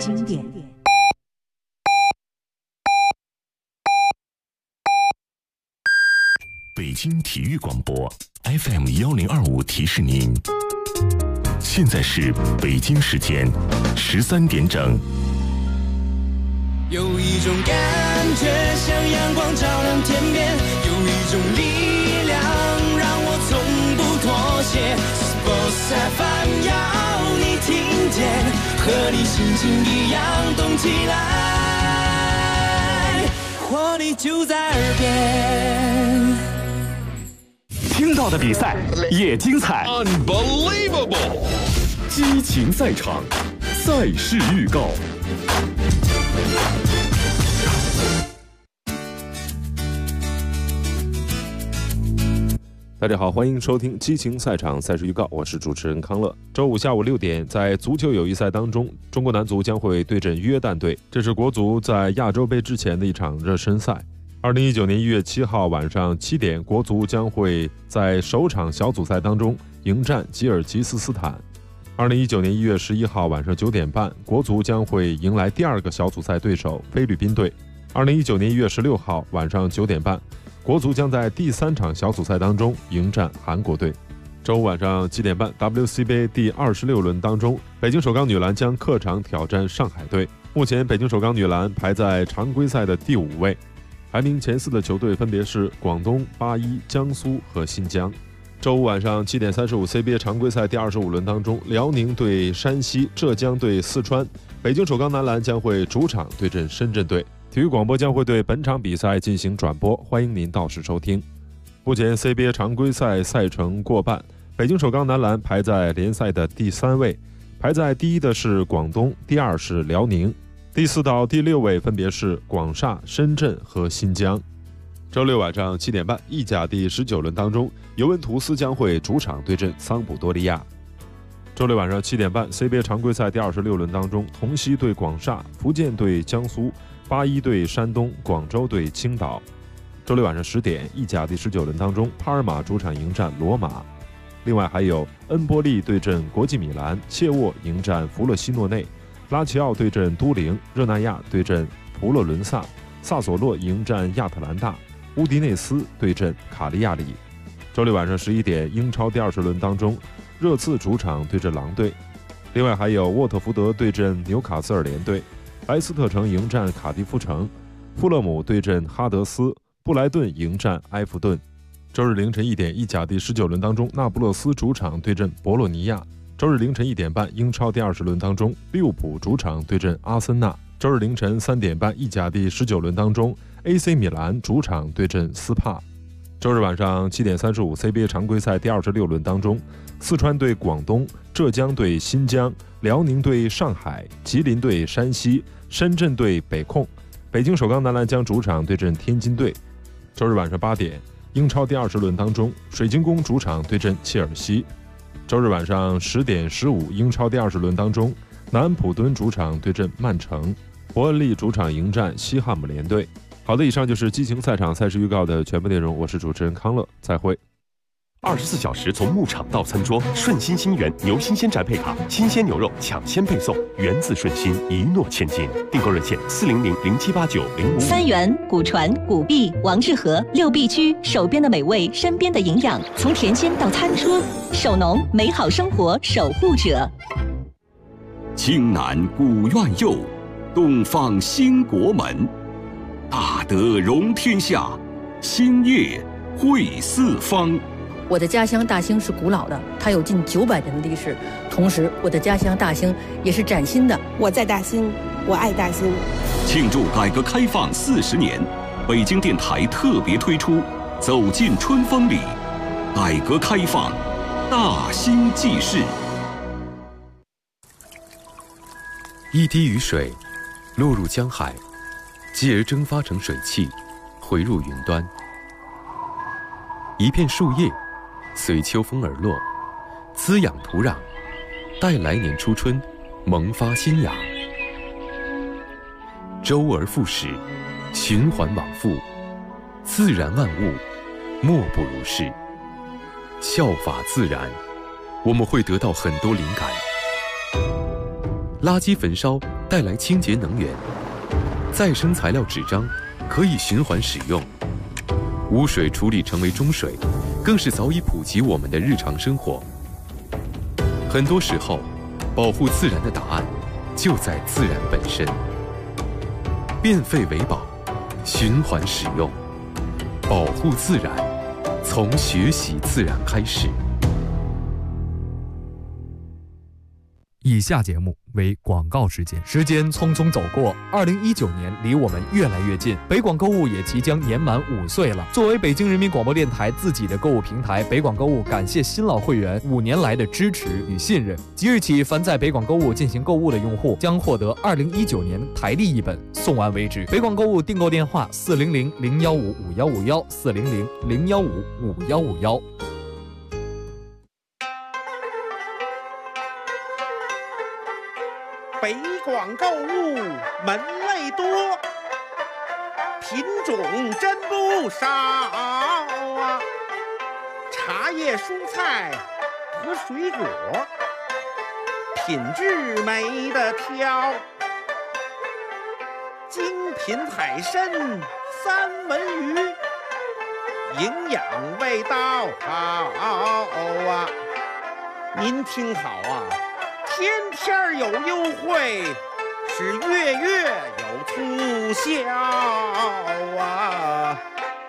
经典。 北京体育广播 FM1025提示您，现在是北京时间13点整。 有一种感觉像阳光照亮天边，有一种力量让我从不妥协。Sports FM 要你听见，和你心情一样动起来，活力就在耳边。 听到的比赛也精彩 Unbelievable 激情赛场，赛事预告。 大家好，欢迎收听激情赛场赛事预告，我是主持人康乐。周五下午6点，在足球友谊赛当中，中国男足将会对阵约旦队，这是国足在亚洲杯之前的一场热身赛。2019年1月7号晚上7点，国足将会在首场小组赛当中迎战吉尔吉斯斯坦。2019年1月11号晚上9点半，国足将会迎来第二个小组赛对手菲律宾队。2019年1月16号晚上9点半，国足将在第3场小组赛当中迎战韩国队。周五晚上7点半 ，WCBA 第26轮当中，北京首钢女篮将客场挑战上海队。目前，北京首钢女篮排在常规赛的第5位。排名前4的球队分别是广东、81、江苏和新疆。周五晚上7点35 CBA 常规赛第25轮当中，辽宁对山西，浙江对四川。北京首钢男篮将会主场对阵深圳队。体育广播将会对本场比赛进行转播，欢迎您到时收听。目前 CBA 常规赛赛程过半，北京首钢男篮排在联赛的第3位，排在第1的是广东，第2是辽宁。第4到第6位分别是广厦、深圳和新疆。周六晚上7点半，意甲第19轮当中，尤文图斯将会主场对阵桑普多利亚。周六晚上7点半 ，CBA 常规赛第26轮当中，同曦对广厦，福建对江苏，81对山东，广州对青岛。周六晚上10点，意甲第19轮当中，帕尔马主场迎战罗马。另外还有恩波利对阵国际米兰，切沃迎战弗勒西诺内。拉齐奥对阵都灵，热那亚对阵普洛伦萨，萨索洛迎战亚特兰大，乌迪内斯对阵卡利亚里。周六晚上11点，英超第20轮当中，热刺主场对阵狼队。另外还有沃特福德对阵纽卡斯尔联队，莱斯特城迎战卡迪夫城，富勒姆对阵哈德斯，布莱顿迎战埃弗顿。周日凌晨1点，意甲第19轮当中，那不勒斯主场对阵博洛尼亚。周日凌晨1点半，英超第20轮当中，利物浦主场对阵阿森纳。周日凌晨3点半，意甲第19轮当中 ，AC 米兰主场对阵斯帕。周日晚上7点35 ，CBA 常规赛第26轮当中，四川对广东，浙江对新疆，辽宁对上海，吉林对山西，深圳对北控。北京首钢男篮将主场对阵天津队。周日晚上8点，英超第20轮当中，水晶宫主场对阵切尔西。周日晚上10点15，英超第20轮当中，南安普敦主场对阵曼城，伯恩利主场迎战西汉姆联队。好的，以上就是激情赛场赛事预告的全部内容，我是主持人康乐，再会。 24小时从牧场到餐桌，顺心新源牛新鲜宅配卡，新鲜牛肉抢先配送，源自顺心，一诺千金。订购热线400078905。 三元、古传、古币、王致和6必居，手边的美味，身边的营养，从田间到餐桌，守农，美好生活守护者。 青南古院右，东方兴国门。大德容天下，兴业惠四方。 我的家乡大兴是古老的，它有近900年的历史。同时，我的家乡大兴也是崭新的。 我在大兴，我爱大兴。 庆祝改革开放40年，北京电台特别推出《走进春风里》，改革开放，大兴纪事。 一滴雨水落入江海，继而蒸发成水汽，回入云端。一片树叶随秋风而落，滋养土壤，待来年初春萌发新芽。周而复始，循环往复，自然万物莫不如是。效法自然，我们会得到很多灵感。 垃圾焚烧带来清洁能源，再生材料纸张可以循环使用，污水处理成为中水，更是早已普及我们的日常生活。很多时候，保护自然的答案就在自然本身。变废为宝，循环使用，保护自然，从学习自然开始。 以下节目为广告时间。时间匆匆走过，2019年离我们越来越近，北广购物也即将年满5岁了。作为北京人民广播电台自己的购物平台，北广购物感谢新老会员5年来的支持与信任。即日起，凡在北广购物进行购物的用户将获得2019年台历一本，送完为止。北广购物订购电话：400-015-5151，400-015-5151。 北广购物门类多，品种真不少啊！茶叶、蔬菜和水果，品质没得挑。精品海参、三文鱼，营养味道好啊！您听好啊！天天有优惠，是月月有促销啊！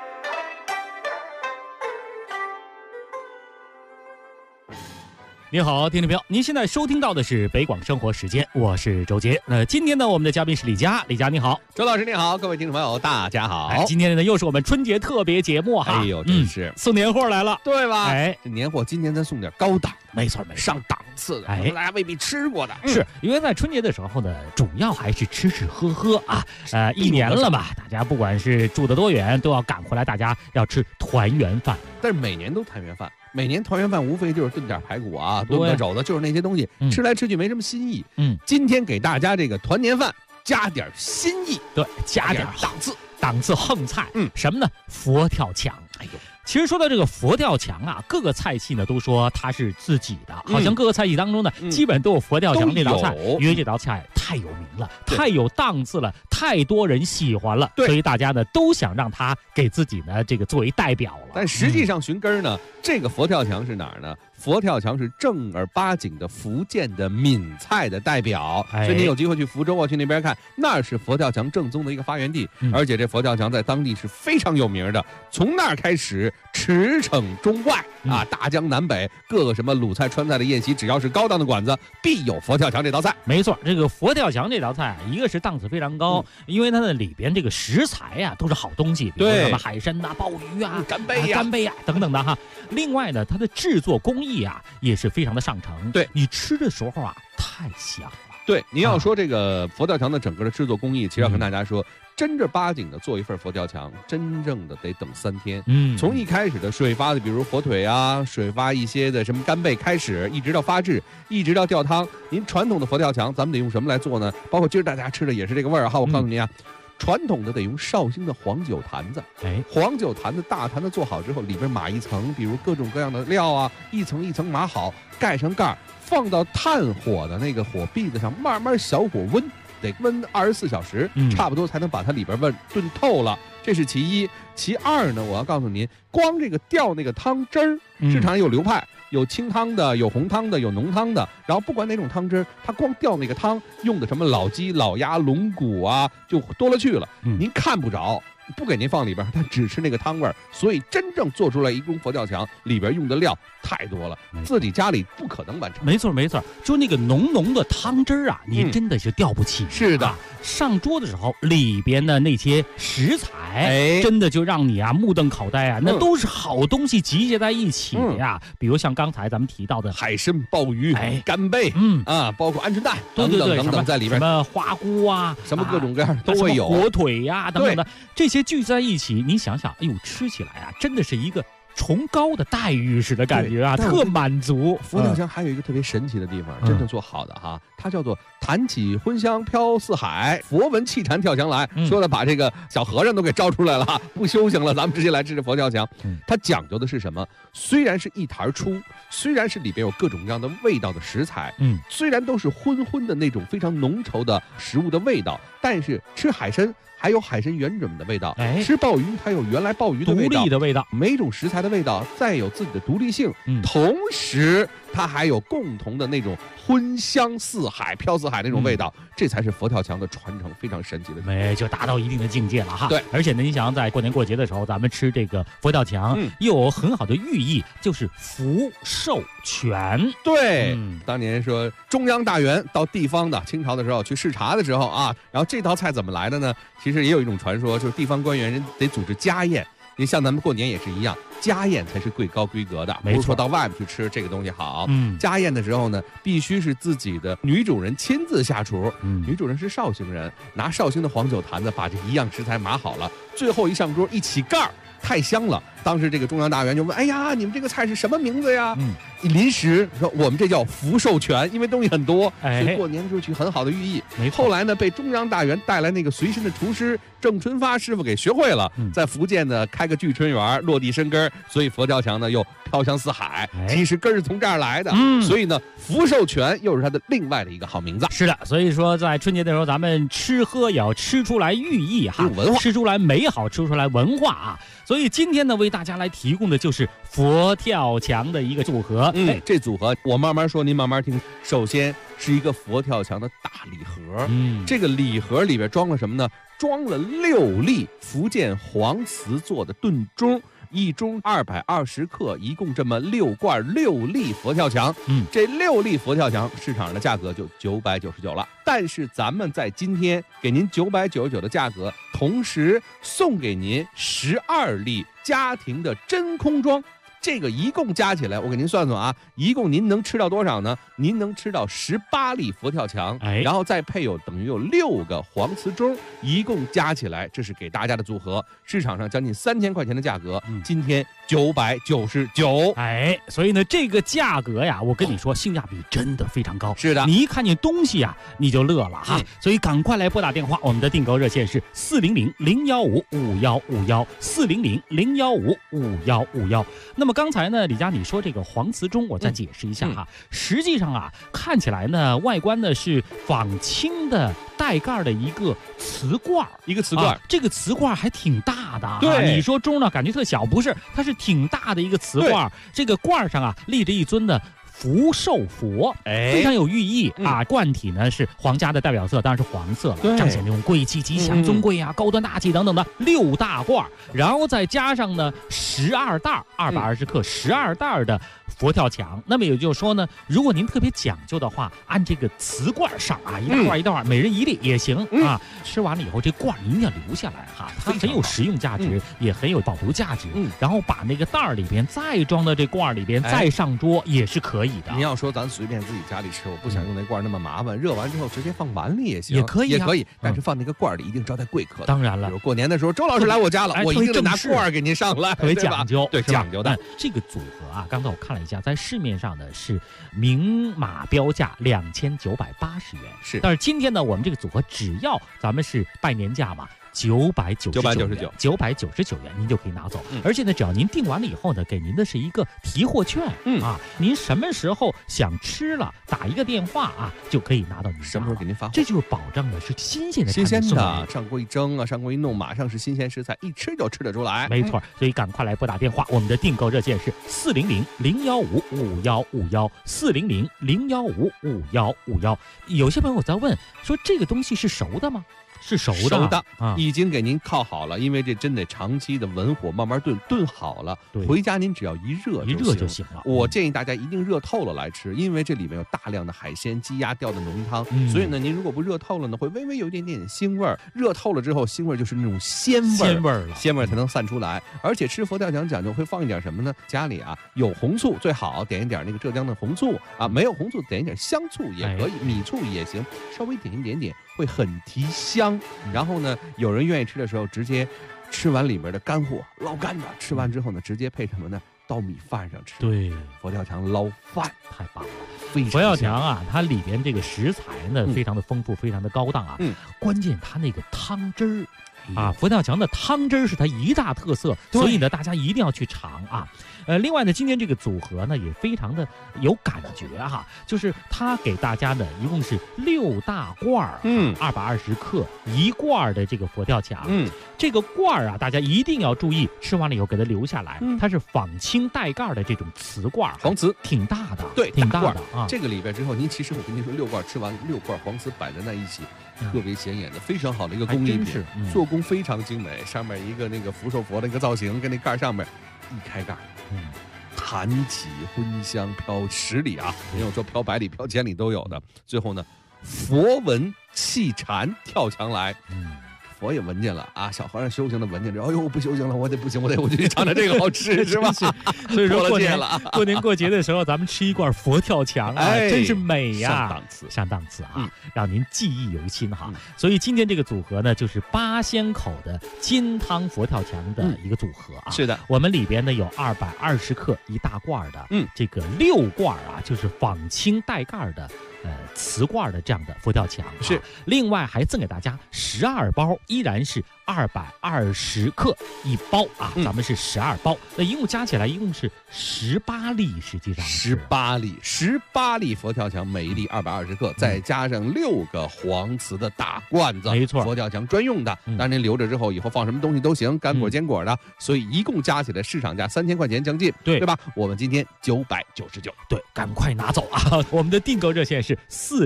您好，听众朋友，您现在收听到的是北广生活时间，我是周杰。今天呢，我们的嘉宾是李佳，李佳你好， 周老师你好，各位听众朋友大家好。 今天呢又是我们春节特别节目哈， 哎呦，真是、 送年货来了， 对吧？ 哎， 这年货今天咱送点高档， 没错， 上档次的， 哎， 大家未必吃过的。 是因为在春节的时候呢，主要还是吃吃喝喝啊。一年了吧，大家不管是住得多远，都要赶回来，大家要吃团圆饭。 但是每年都团圆饭。每年团圆饭无非就是炖点排骨啊，炖个肘子，就是那些东西，吃来吃去没什么新意。今天给大家这个团年饭加点新意， 对，加点档次横菜。什么呢？佛跳墙。哎呦，其实说到这个佛跳墙啊，各个菜系呢都说它是自己的，好像各个菜系当中呢，基本都有佛跳墙这道菜，因为这道菜太有名了，太有档次了，太多人喜欢了，所以大家呢都想让它给自己呢这个作为代表了。 但实际上寻根呢，这个佛跳墙是哪儿呢？佛跳墙是正儿八经的福建的闽菜的代表，所以你有机会去福州啊，去那边看，那是佛跳墙正宗的一个发源地。而且这佛跳墙在当地是非常有名的，从那儿开始驰骋中外啊，大江南北各个什么鲁菜川菜的宴席，只要是高档的馆子，必有佛跳墙这道菜。 没错，这个佛跳墙这道菜，一个是档次非常高，因为它的里边这个食材啊都是好东西，比如什么海参呐、鲍鱼啊、 干贝呀等等的哈。另外呢，它的制作工艺啊也是非常的上乘。 对， 你吃的时候啊太香了。 对，您要说这个佛跳墙的整个的制作工艺，其实要跟大家说，真正八经的做一份佛跳墙，真正的得等3天。从一开始的水发的，比如火腿啊，水发一些的什么干贝开始，一直到发制，一直到吊汤。您传统的佛跳墙，咱们得用什么来做呢？包括今儿大家吃的也是这个味儿哈。我告诉您啊。传统的得用绍兴的黄酒坛子，黄酒坛子大坛子做好之后，里边码一层，比如各种各样的料啊，一层一层码好，盖上盖，放到炭火的那个火篦子上，慢慢小火温，得温24小时，差不多才能把它里边炖透了。这是其一。其二呢，我要告诉您，光这个吊那个汤汁儿，市场上有流派，有清汤的，有红汤的，有浓汤的。然后不管哪种汤汁，它光吊那个汤用的什么老鸡、老鸭、龙骨啊，就多了去了，您看不着。不给您放里边，它只吃那个汤味儿，所以真正做出来一锅佛跳墙，里边用的料太多了，自己家里不可能完成。 没错，就那个浓浓的汤汁儿啊，你真的是吊不起。 是的， 上桌的时候，里边的那些食材，真的就让你啊目瞪口呆啊，那都是好东西集结在一起的呀。比如像刚才咱们提到的海参、鲍鱼、干贝，包括鹌鹑蛋等等等等在里边， 什么花菇啊， 什么各种各样都会有， 火腿呀等等的这些聚在一起，你想想，哎呦，吃起来啊，真的是一个崇高的待遇似的感觉啊，特满足。 佛跳墙还有一个特别神奇的地方，真正做好的哈，它叫做弹起荤香飘四海，佛闻气禅跳墙来。说的把这个小和尚都给招出来了，不修行了，咱们直接来吃这佛跳墙。它讲究的是什么？虽然是一坛出，虽然是里边有各种各样的味道的食材，虽然都是荤荤的那种非常浓稠的食物的味道，但是吃海参还有海参原种的味道，吃鲍鱼还有原来鲍鱼的味道， 独立的味道， 每种食材的味道再有自己的独立性，同时它还有共同的那种荤香四海、飘四海那种味道，这才是佛跳墙的传承，非常神奇的， 就达到一定的境界了哈。 对， 而且呢，你想在过年过节的时候，咱们吃这个佛跳墙，又有很好的寓意，就是福寿全。 对，当年说中央大员到地方的，清朝的时候去视察的时候啊，然后这道菜怎么来的呢？其实也有一种传说，就是地方官员人得组织家宴。你像咱们过年也是一样，家宴才是最高规格的，不是说到外面去吃这个东西好。家宴的时候呢，必须是自己的女主人亲自下厨。女主人是绍兴人，拿绍兴的黄酒坛子把这一样食材码好了，最后一上桌一起盖儿，太香了。当时这个中央大员就问：“哎呀，你们这个菜是什么名字呀？”临时说我们这叫福寿全，因为东西很多，所以过年就取很好的寓意。后来呢，被中央大员带来那个随身的厨师郑春发师傅给学会了，在福建呢开个聚春园，落地生根，所以佛跳墙呢又飘香四海。其实根是从这儿来的，所以呢福寿全又是它的另外的一个好名字。 是的，所以说在春节的时候，咱们吃喝也要吃出来寓意哈， 文化， 吃出来美好，吃出来文化啊。所以今天呢，为大家来提供的就是佛跳墙的一个组合。 这组合我慢慢说，您慢慢听。首先是一个佛跳墙的大礼盒，这个礼盒里边装了什么呢？装了6粒福建黄瓷做的炖盅。一盅220克，一共这么6罐6粒佛跳墙。这6粒佛跳墙市场上的价格就999了。但是咱们在今天给您999的价格，同时送给您12粒家庭的真空装。这个一共加起来，我给您算算啊，一共您能吃到多少呢？您能吃到18粒佛跳墙，然后再配有等于有6个黄瓷盅，一共加起来，这是给大家的组合，市场上将近3000块钱的价格，今天999。 所以呢，这个价格呀，我跟你说，性价比真的非常高。 是的， 你一看见东西啊，你就乐了哈。所以赶快来拨打电话，我们的订购热线是400-015-5151，400-015-5151。那么刚才呢，李佳你说这个黄瓷盅，我再解释一下哈。实际上啊，看起来呢，外观呢是仿青的带盖的一个瓷罐，这个瓷罐还挺大的。 对， 你说盅呢感觉特小，不是，它是挺大的一个瓷罐。这个罐上啊立着一尊的福寿佛，非常有寓意啊。罐体呢是皇家的代表色，当然是黄色了，彰显那种贵气、吉祥、尊贵啊、高端大气等等的6大罐，然后再加上呢12袋220克12袋的佛跳墙。那么也就是说呢，如果您特别讲究的话，按这个瓷罐上啊，一大罐一大罐，每人1粒也行啊。吃完了以后，这罐一定要留下来哈，它很有实用价值，也很有保留价值。然后把那个袋里边再装到这罐里边，再上桌也是可以的。 您要说咱随便自己家里吃，我不想用那罐那么麻烦，热完之后直接放碗里也行， 也可以， 但是放那个罐里一定招待贵客的。 当然了， 比如过年的时候，周老师来我家了，我一定得拿罐给您上来， 特别讲究， 对，讲究的。 这个组合啊，刚才我看了一下，在市面上呢是明码标价2980元，但是今天呢，我们这个组合只要咱们是拜年价嘛。999元，您就可以拿走。而且呢，只要您订完了以后呢，给您的是一个提货券啊，您什么时候想吃了，打一个电话啊，就可以拿到您什么时候给您发货。 这就是保障的是新鲜的， 上锅一蒸啊，上锅一弄，马上是新鲜食材，一吃就吃得出来。 没错，所以赶快来拨打电话，我们的订购热线是400-015-5151，400-015-5151。有些朋友在问说，这个东西是熟的吗？是熟的啊，已经给您靠好了，因为这真得长期的文火慢慢炖好了，回家您只要一热就行了。 我建议大家一定热透了来吃，因为这里面有大量的海鲜、鸡鸭吊的浓汤，所以呢，您如果不热透了呢，会微微有一点点腥味儿。热透了之后，腥味就是那种鲜味了，鲜味才能散出来。而且吃佛跳墙讲究会放一点什么呢？家里啊有红醋最好，点一点那个浙江的红醋啊，没有红醋点一点香醋也可以，米醋也行，稍微点一点点会很提香。然后呢，有人愿意吃的时候直接吃完里面的干货，捞干的。吃完之后呢，直接配什么呢？倒米饭上吃。 对， 佛跳墙捞饭太棒了。 佛跳墙啊，它里边这个食材呢非常的丰富，非常的高档啊。关键它那个汤汁儿。啊，佛跳墙的汤汁是它一大特色，所以呢，大家一定要去尝啊。另外呢，今天这个组合呢也非常的有感觉哈，就是它给大家呢一共是6大罐儿，220克1罐的这个佛跳墙。这个罐儿啊，大家一定要注意，吃完了以后给它留下来。它是仿青带盖的这种瓷罐， 黄瓷挺大的， 对， 挺大的啊。 这个里边之后，您其实我跟您说，6罐吃完，6罐黄瓷摆在那一起。特别显眼的，非常好的一个工艺品，做工非常精美。上面一个那个福寿佛的一个造型，跟那盖上面一开盖，弹起荤香飘10里啊，没有说飘100里、飘1000里都有的。最后呢，佛闻气禅跳墙来。佛也闻见了啊，小和尚修行的闻见之后，哎呦不修行了，我就去尝尝这个好吃是吧？ 所以说过年过节的时候，咱们吃一罐佛跳墙啊，真是美呀，上档次啊，让您记忆犹新哈。所以今天这个组合呢，就是8仙口的金汤佛跳墙的一个组合啊。 是的， 我们里边呢有220克1大罐的，这个6罐啊，就是仿青带盖的。瓷罐的这样的佛跳墙是， 另外还赠给大家12包，依然是220克1包啊，咱们是12包，那一共加起来一共是18粒，实际上 18粒佛跳墙，每一粒220克，再加上6个黄瓷的大罐子， 没错， 佛跳墙专用的，当然您留着之后以后放什么东西都行，干果坚果的，所以一共加起来市场价3000块钱将近，对吧？我们今天999， 对，赶快拿走啊！我们的订购热线是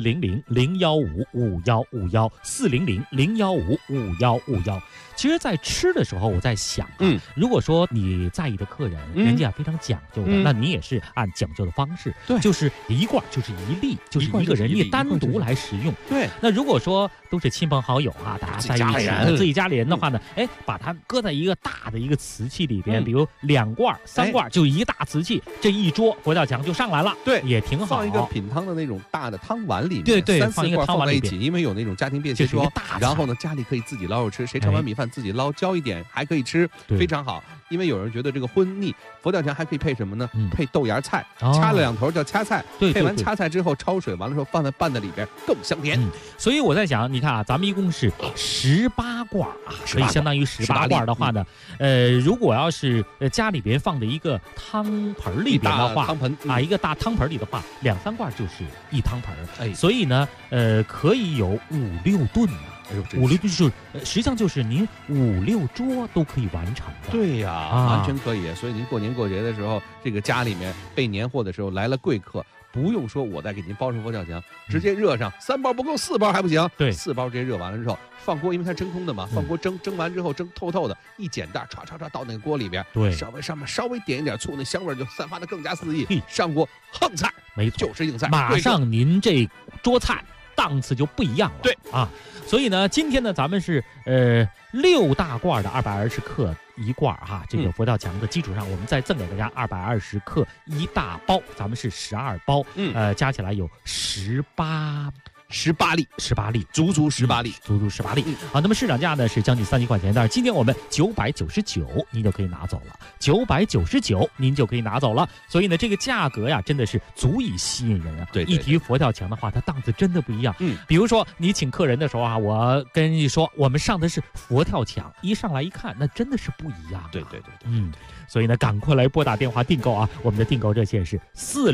400-015-5151 400-015-5151。其实，在吃的时候，我在想，如果说你在意的客人，人家非常讲究的，那你也是按讲究的方式，对，就是1罐就是1粒，就是一个人你单独来食用。 对， 那如果说都是亲朋好友啊，大家在一起，自己家里人的话呢，把它搁在一个大的一个瓷器里边，比如2罐、3罐，就一大瓷器，这一桌佛跳墙就上来了， 对， 也挺好。 放一个品汤的那种大的汤碗里面， 对， 3-4罐放在一起，因为有那种家庭便携装，然后呢，家里可以自己捞着吃，谁盛完米饭自己捞，浇一点还可以吃，非常好。因为有人觉得这个荤腻，佛跳墙还可以配什么呢？配豆芽菜，掐了2头叫掐菜，配完掐菜之后焯水，完了之后放在拌在里边更香甜。 所以我在想，你看啊，咱们一共是18罐啊，所以相当于18罐的话呢，如果要是家里边放的一个汤盆里边的话，一个大汤盆里的话，2-3罐就是1汤盆，所以呢，可以有5-6顿啊。5-6顿就是实际上就是您5-6桌都可以完成的。 对呀，完全可以。所以您过年过节的时候，这个家里面备年货的时候来了贵客，不用说我再给您包上佛跳墙，直接热上3包不够，4包还不行。 对 ，4包直接热完了之后放锅，因为它真空的嘛，放锅蒸完之后蒸透透的，一剪袋唰到那个锅里边， 对， 上面稍微点一点醋，那香味就散发的更加肆意。上锅横菜， 没错， 就是硬菜， 马上您这桌菜档次就不一样了。 对啊。所以呢，今天呢，咱们是6大罐的220克1罐哈，这个佛跳墙的基础上，我们再赠给大家220克1大包，咱们是12包，加起来有18粒，足足18粒。好，那么市场价呢是将近30块钱，但是今天我们999，您就可以拿走了，999您就可以拿走了。所以呢，这个价格呀，真的是足以吸引人啊。 对， 一提佛跳墙的话，它档次真的不一样。比如说你请客人的时候啊，我跟你说，我们上的是佛跳墙，一上来一看，那真的是不一样。 对， 所以呢，赶快来拨打电话订购啊！我们的订购热线是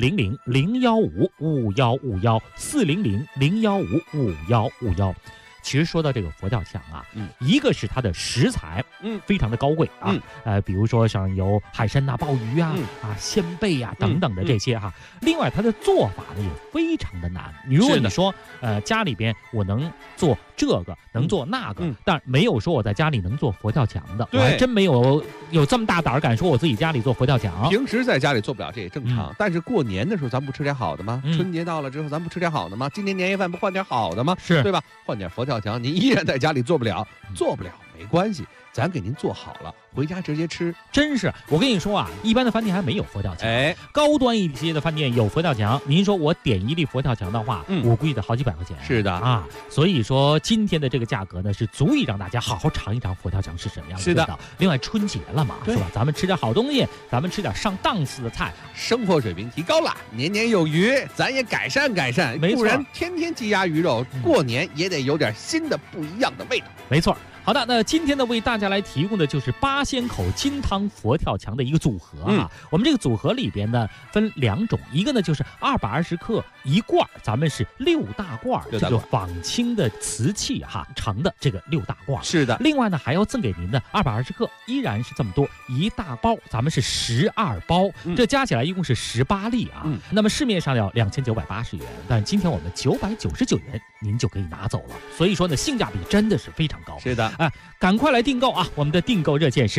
400-015-5151 400-015-5151。其实说到这个佛跳墙啊，一个是它的食材，非常的高贵啊，比如说像有海参呐、鲍鱼啊、鲜贝啊等等的这些哈。另外，它的做法呢也非常的难。如果你说家里边我能做这个，能做那个，但没有说我在家里能做佛跳墙的，我还真没有这么大胆敢说我自己家里做佛跳墙。 平时在家里做不了这也正常，但是过年的时候咱不吃点好的吗？春节到了之后咱不吃点好的吗？今年年夜饭不换点好的吗？ 是， 对吧？换点佛跳墙，您依然在家里做不了， 没关系，咱给您做好了，回家直接吃。 真是，我跟你说啊，一般的饭店还没有佛跳墙，高端一些的饭店有佛跳墙。您说我点一粒佛跳墙的话，我估计得好几百块钱。 是的啊，所以说今天的这个价格呢，是足以让大家好好尝一尝佛跳墙是什么样的味道。另外春节了嘛，是吧？咱们吃点好东西，咱们吃点上档次的菜， 生活水平提高了，年年有余，咱也改善改善。不然天天鸡鸭鱼肉，过年也得有点新的不一样的味道。 没错。好的，那今天呢，为大家来提供的就是八仙口金汤佛跳墙的一个组合啊。我们这个组合里边呢分2种，一个呢就是220克1罐，咱们是6大罐，这个仿青的瓷器哈盛的这个6大罐。 是的。 另外呢还要赠给您的220克，依然是这么多1大包，咱们是12包，这加起来一共是18粒啊。那么市面上要2980元，但今天我们999元您就可以拿走了。所以说呢，性价比真的是非常高。 是的。 赶快来订购啊！我们的订购热线是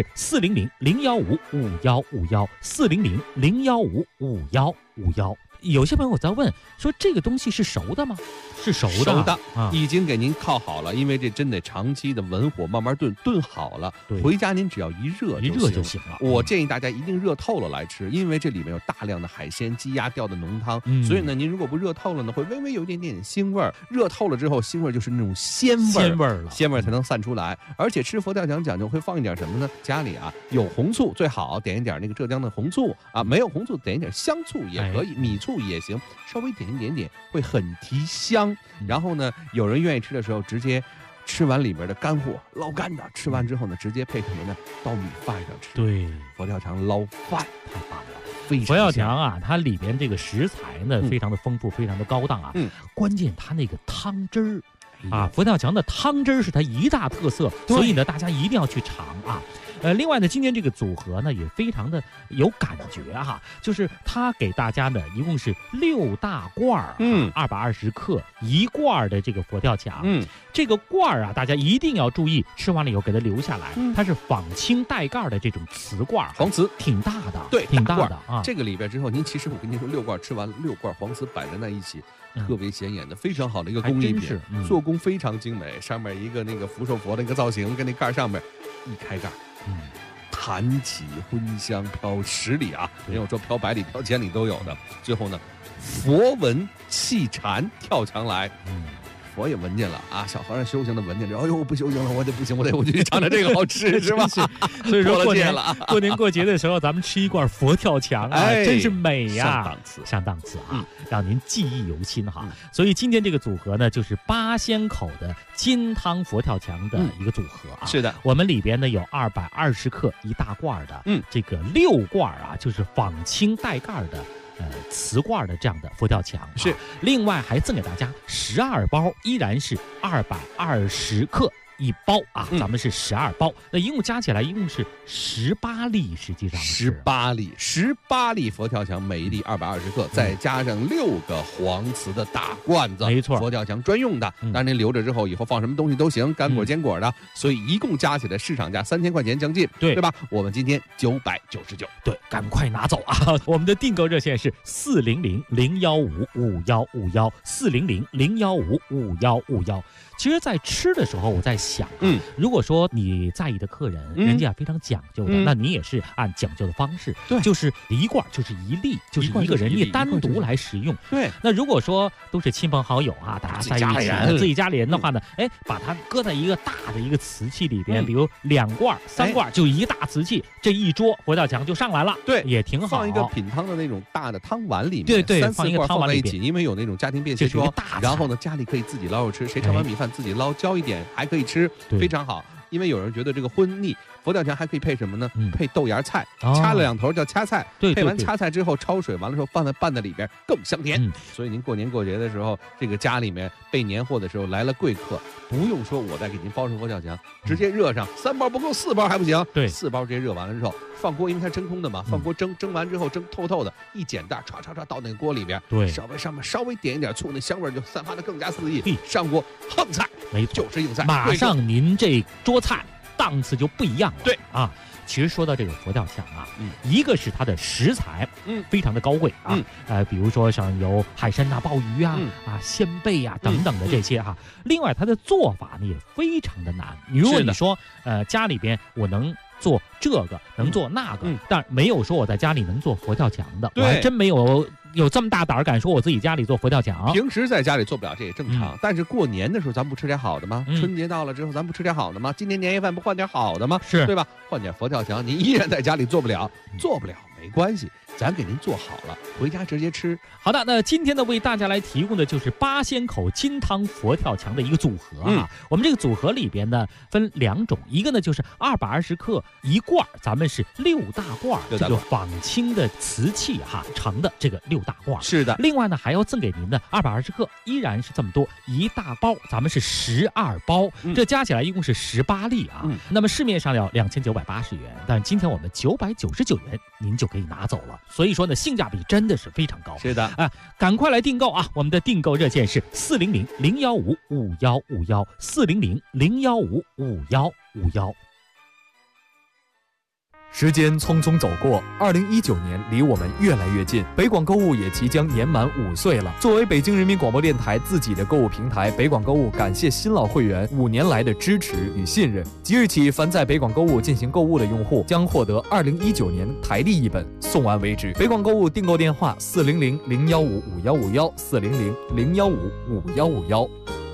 400-015-5151，400-015-5151。有些朋友在问说，这个东西是熟的吗？是熟的， 已经给您靠好了，因为这真得长期的文火慢慢炖好了，回家您只要一热就行了。我建议大家一定热透了来吃，因为这里面有大量的海鲜、鸡鸭吊的浓汤，所以呢，您如果不热透了呢，会微微有一点点腥味儿。热透了之后，腥味就是那种鲜味了，鲜味才能散出来。而且吃佛跳墙讲究会放一点什么呢？家里啊有红醋最好，点一点那个浙江的红醋啊，没有红醋点一点香醋也可以，米醋也行，稍微点一点点会很提香。然后呢，有人愿意吃的时候，直接吃完里边的干货，捞干的。吃完之后呢，直接配什么呢？倒米饭上吃。 对， 佛跳墙捞饭太棒了，非常佛跳墙啊，它里边这个食材呢，非常的丰富，非常的高档啊。关键它那个汤汁儿啊，佛跳墙的汤汁儿是它一大特色，所以呢，大家一定要去尝啊。另外呢，今天这个组合呢也非常的有感觉哈，就是它给大家呢一共是6大罐，220克1罐的这个佛跳墙，这个罐啊，大家一定要注意，吃完了以后给它留下来，它是仿青带盖的这种瓷罐， 黄瓷挺大的， 对， 挺大的啊。 这个里边之后，其实我跟您说，6罐吃完，6罐黄瓷摆在那一起。特别显眼的，非常好的一个工艺品，做工非常精美。上面一个那个福寿佛的一个造型，跟那盖上面一开盖，弹起荤香飘10里啊，没有说飘100里、飘1000里都有的。最后呢，佛闻气禅跳墙来，佛也闻见了啊，小和尚修行的闻见了，哎呦不修行了，我就去尝尝这个好吃是吧？ 所以说过年过节的时候，咱们吃一罐佛跳墙啊，真是美呀，上档次啊，让您记忆犹新哈。所以今天这个组合呢，就是八仙口的金汤佛跳墙的一个组合啊。 是的， 我们里边呢有220克1大罐的，这个6罐啊，就是仿青带盖的。瓷罐的这样的佛跳墙是， 另外还赠给大家12包，依然是220克1包啊，咱们是12包，那一共加起来一共是18粒，实际上是 18粒佛跳墙，每一粒220克，再加上6个黄瓷的大罐子， 没错， 佛跳墙专用的，当然您留着之后以后放什么东西都行，干果坚果的，所以一共加起来市场价3000块钱将近，对吧？我们今天999， 对，赶快拿走啊！我们的订购热线是400-015-5151，400-015-5151。其实，在吃的时候，我在想，如果说你在意的客人，人家非常讲究的，那你也是按讲究的方式， 对， 就是1罐就是1粒，就是一个人你单独来食用， 对。 那如果说都是亲朋好友啊，大家在一起，自己家里人的话呢，把它搁在一个大的一个瓷器里边，比如2罐、3罐，就一大瓷器，这一桌佛跳墙就上来了， 对， 也挺好。 放一个品汤的那种大的汤碗里面， 对， 3-4罐放在一起，因为有那种家庭便携装，然后呢，家里可以自己捞着吃，谁盛完米饭自己捞，浇一点还可以吃，非常好。因为有人觉得这个荤腻，佛跳墙还可以配什么呢？配豆芽菜，掐了2头叫掐菜，配完掐菜之后焯水，完了之后拌在里边更香甜。所以您过年过节的时候，这个家里面备年货的时候来了贵客，不用说我再给您包成佛跳墙，直接热上，3包不够4包还不行， 对 ，4包直接热完了之后放锅，因为它真空的嘛，放锅蒸完之后蒸透透的，一剪袋唰倒那个锅里边， 对， 上面稍微点一点醋，那香味就散发的更加肆意。上锅横菜， 没就是硬菜， 马上您这桌菜档次就不一样了。 对啊， 其实说到这个佛跳墙啊，一个是它的食材，非常的高贵啊，比如说像有海参呐、鲍鱼啊、鲜贝啊等等的这些哈。另外，它的做法呢也非常的难。如果你说家里边我能做这个能做那个，但没有说我在家里能做佛跳墙的，我还真没有这么大胆敢说我自己家里做佛跳墙。 平时在家里做不了这也正常，但是过年的时候咱不吃点好的吗？春节到了之后咱不吃点好的吗？今年年夜饭不换点好的吗？ 是对吧？换点佛跳墙，您依然在家里做不了没关系，咱给您做好了，回家直接吃。 好的，那今天呢为大家来提供的就是八仙口金汤佛跳墙的一个组合啊。我们这个组合里边呢分2种，一个呢就是220克1罐，咱们是6大罐，这个仿青的瓷器哈盛的这个6大罐。 是的。 另外呢还要赠给您的220克，依然是这么多1大包，咱们是12包，这加起来一共是18粒啊。那么市面上要2980元，但今天我们999元您就可以拿走了。所以说呢，性价比真的是非常高。 是的， 赶快来订购啊！我们的订购热线是400-015-5151，400-015-5151。 时间匆匆走过，2019年离我们越来越近，北广购物也即将年满5岁了。作为北京人民广播电台自己的购物平台，北广购物感谢新老会员5年来的支持与信任。即日起，凡在北广购物进行购物的用户将获得2019年台历1本，送完为止。北广购物订购电话：400-015-5151，400-015-5151。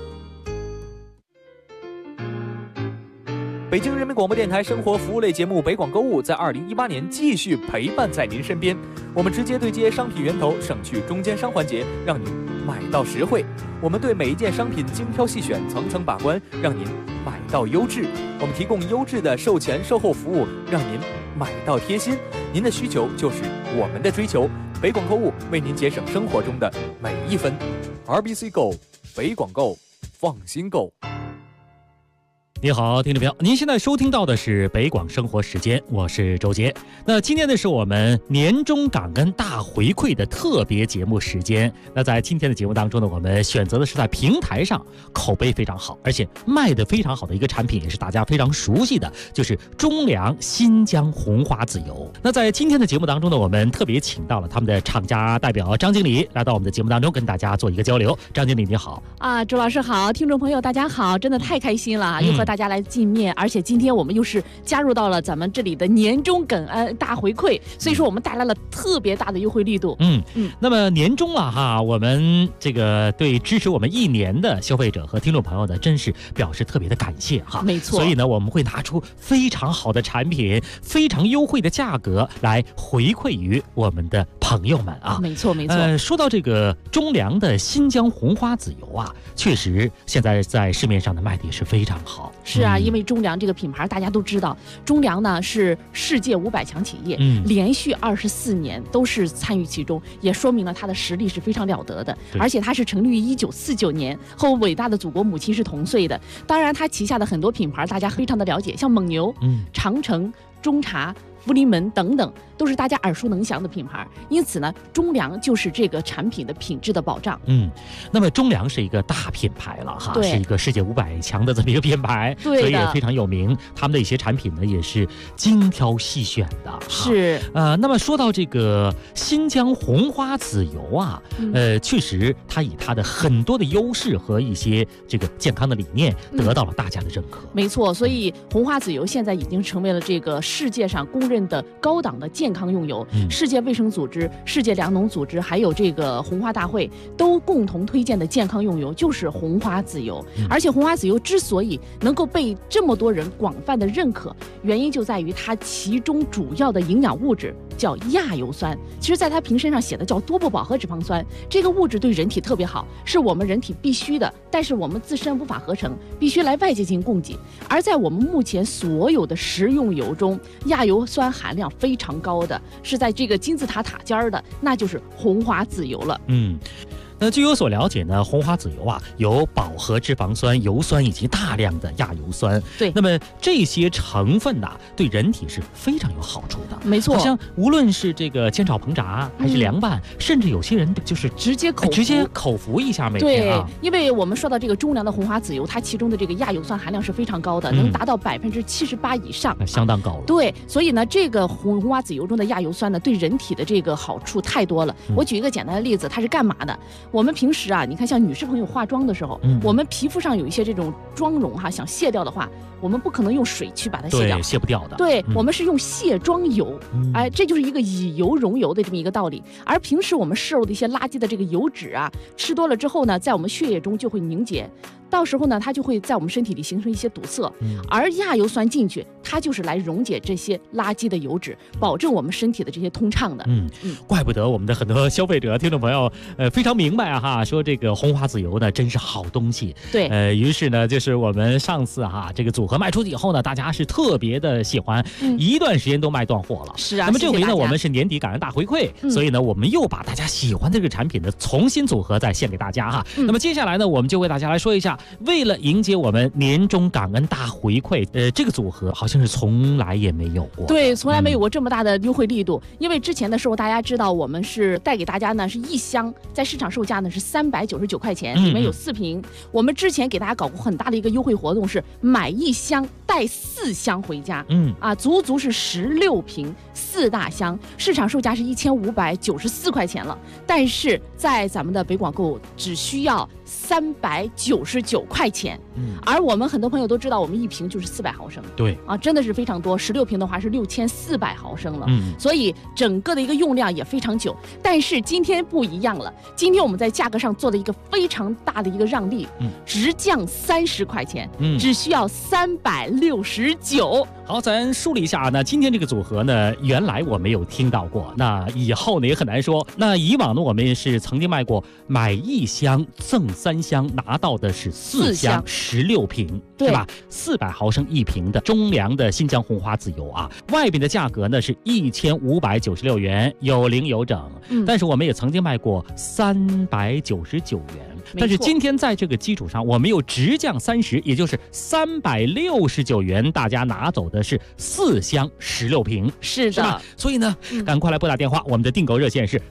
北京人民广播电台生活服务类节目《北广购物》在2018年继续陪伴在您身边。我们直接对接商品源头，省去中间商环节，让您买到实惠。我们对每一件商品精挑细选，层层把关，让您买到优质。我们提供优质的售前售后服务，让您买到贴心。您的需求就是我们的追求。北广购物为您节省生活中的每一分。RBC Go， 北广购，放心购。 你好，听众朋友，您现在收听到的是北广生活时间，我是周杰。那今天呢是我们年终感恩大回馈的特别节目时间。那在今天的节目当中呢，我们选择的是在平台上口碑非常好，而且卖得非常好的一个产品，也是大家非常熟悉的，就是中粮新疆红花籽油。那在今天的节目当中呢，我们特别请到了他们的厂家代表张经理来到我们的节目当中，跟大家做一个交流。张经理你好。 周老师好，听众朋友大家好，真的太开心了，又和大家来见面，而且今天我们又是加入到了咱们这里的年终感恩大回馈，所以说我们带来了特别大的优惠力度。 那么年终了哈，我们这个对支持我们1年的消费者和听众朋友呢，真是表示特别的感谢哈。 没错， 所以呢，我们会拿出非常好的产品，非常优惠的价格来回馈于我们的朋友们啊。 没错没错。 说到这个中粮的新疆红花籽油啊，确实现在在市面上的卖的也是非常好。 是啊，因为中粮这个品牌大家都知道，中粮呢是世界500强企业，连续24年都是参与其中，也说明了它的实力是非常了得的。而且它是成立于1949年，和伟大的祖国母亲是同岁的。当然，它旗下的很多品牌大家非常的了解，像蒙牛、长城、中茶、福临门等等，都是大家耳熟能详的品牌。因此呢，中粮就是这个产品的品质的保障。 那么中粮是一个大品牌了哈，是一个世界500强的这么一个品牌， 所以也非常有名。他们的一些产品呢，也是精挑细选的。 是那么说到这个新疆红花籽油啊，确实它以它的很多的优势和一些这个健康的理念得到了大家的认可。 没错，所以红花籽油现在已经成为了这个世界上公认的高档的健康用油。世界卫生组织、世界粮农组织还有这个红花大会都共同推荐的健康用油就是红花籽油。而且红花籽油之所以能够被这么多人广泛的认可，原因就在于它其中主要的营养物质叫亚油酸。其实在它瓶身上写的叫多不饱和脂肪酸，这个物质对人体特别好，是我们人体必须的，但是我们自身无法合成，必须来外界进行供给。而在我们目前所有的食用油中，亚油酸含量非常高的是在这个金字塔尖的，那就是红花籽油了。 据我所了解呢，红花籽油啊有饱和脂肪酸、油酸以及大量的亚油酸。 对， 那么这些成分呐，对人体是非常有好处的。 没错， 好像无论是这个煎炒烹炸还是凉拌，甚至有些人就是直接口服一下每天啊。 对，因为我们说到这个中粮的红花籽油，它其中的这个亚油酸含量是非常高的，能达到78%以上， 相当高了。 对，所以呢，这个红花籽油中的亚油酸呢，对人体的这个好处太多了。我举一个简单的例子，它是干嘛的？我们平时啊，你看像女士朋友化妆的时候，我们皮肤上有一些这种妆容哈，想卸掉的话，我们不可能用水去把它卸掉， 对，卸不掉的。 对，我们是用卸妆油，哎，这就是一个以油溶油的这么一个道理。而平时我们摄入的一些垃圾的这个油脂啊，吃多了之后呢，在我们血液中就会凝结。到时候呢，它就会在我们身体里形成一些堵塞，而亚油酸进去，它就是来溶解这些垃圾的油脂，保证我们身体的这些通畅的。 怪不得我们的很多消费者、听众朋友，非常明白啊哈，说这个红花籽油呢真是好东西。 对， 于是呢，就是我们上次哈这个组合卖出去以后呢，大家是特别的喜欢，一段时间都卖断货了。 是啊， 那么这回呢，我们是年底感恩大回馈，所以呢，我们又把大家喜欢的这个产品呢重新组合再献给大家哈。那么接下来呢，我们就为大家来说一下。为了迎接我们年终感恩大回馈，这个组合好像是从来也没有过。 对，从来没有过这么大的优惠力度。因为之前的时候，大家知道我们是带给大家呢是一箱，在市场售价呢是399块钱，里面有4瓶。我们之前给大家搞过很大的一个优惠活动，是买1箱带4箱回家。足是16瓶4大箱，市场售价是1594块钱了。但是在咱们的北广购只需要399块钱，而我们很多朋友都知道，我们1瓶就是400毫升， 对啊，真的是非常多。16瓶的话是6400毫升了，所以整个的一个用量也非常久。但是今天不一样了，今天我们在价格上做了一个非常大的一个让利，直降30块钱，只需要369。 好，咱梳理一下呢，今天这个组合呢，原来我没有听到过，那以后呢也很难说。那以往呢，我们是曾经卖过买1箱赠3箱，拿到的是4箱16瓶，是吧？400毫升1瓶的中粮的新疆红花籽油啊，外边的价格呢是1596元，有零有整。但是我们也曾经卖过399元。但是今天在这个基础上，我们又直降30，也就是369元，大家拿走的是4箱16瓶， 是吧？所以呢，赶快来拨打电话，我们的订购热线是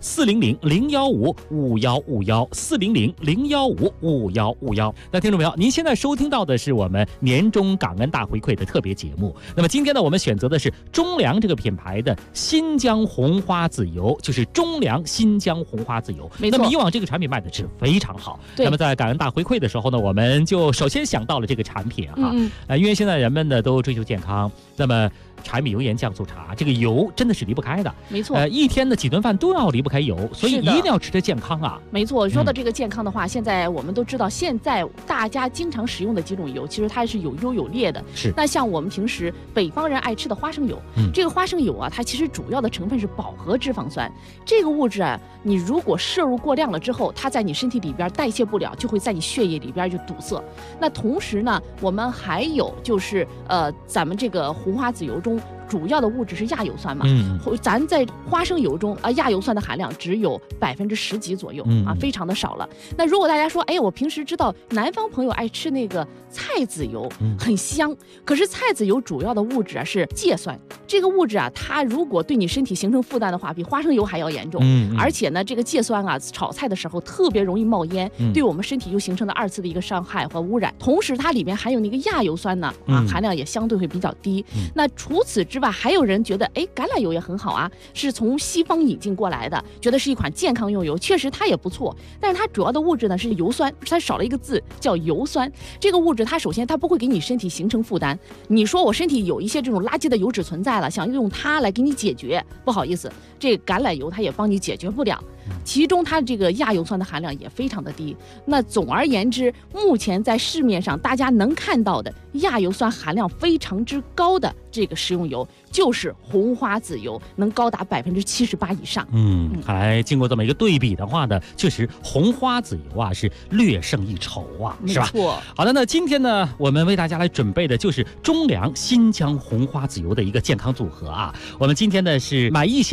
400-015-5151，400-015-5151。那听众朋友，您现在收听到的是我们年终感恩大回馈的特别节目。那么今天呢，我们选择的是中粮这个品牌的新疆红花籽油，就是中粮新疆红花籽油。 没错。 那么以往这个产品卖的是非常好。那么在感恩大回馈的时候呢，我们就首先想到了这个产品哈，因为现在人们呢都追求健康，那么柴米油盐酱醋茶，这个油真的是离不开的。 没错， 一天的几顿饭都要离不开油，所以一定要吃得健康啊。 没错，说到这个健康的话，现在我们都知道，现在大家经常使用的几种油，其实它是有优有劣的。 是。 那像我们平时北方人爱吃的花生油，这个花生油啊，它其实主要的成分是饱和脂肪酸。这个物质啊，你如果摄入过量了之后，它在你身体里边代谢不了，就会在你血液里边就堵塞。那同时呢，我们还有就是咱们这个红花籽油中主要的物质是亚油酸嘛，咱在花生油中亚油酸的含量只有10%几左右啊，非常的少了。那如果大家说，哎，我平时知道南方朋友爱吃那个菜籽油，很香，可是菜籽油主要的物质啊是芥酸，这个物质啊，它如果对你身体形成负担的话，比花生油还要严重。而且呢，这个芥酸啊，炒菜的时候特别容易冒烟，对我们身体又形成了2次的一个伤害和污染。同时，它里面含有那个亚油酸呢，含量也相对会比较低。那除此之外，还有人觉得，哎，橄榄油也很好啊，是从西方引进过来的，觉得是一款健康用油，确实它也不错。但是它主要的物质呢是油酸，它少了一个字叫油酸。这个物质它首先它不会给你身体形成负担。你说我身体有一些这种垃圾的油脂存在了，想用它来给你解决，不好意思，这橄榄油它也帮你解决不了。其中它这个亚油酸的含量也非常的低。那总而言之，目前在市面上大家能看到的亚油酸含量非常之高的这个食用油，就是红花籽油，能高达78%以上。 看来经过这么一个对比的话呢，确实红花籽油啊是略胜一筹啊，是吧？ 没错。 好的，那今天呢，我们为大家来准备的就是中粮新疆红花籽油的一个健康组合啊。我们今天呢是买1箱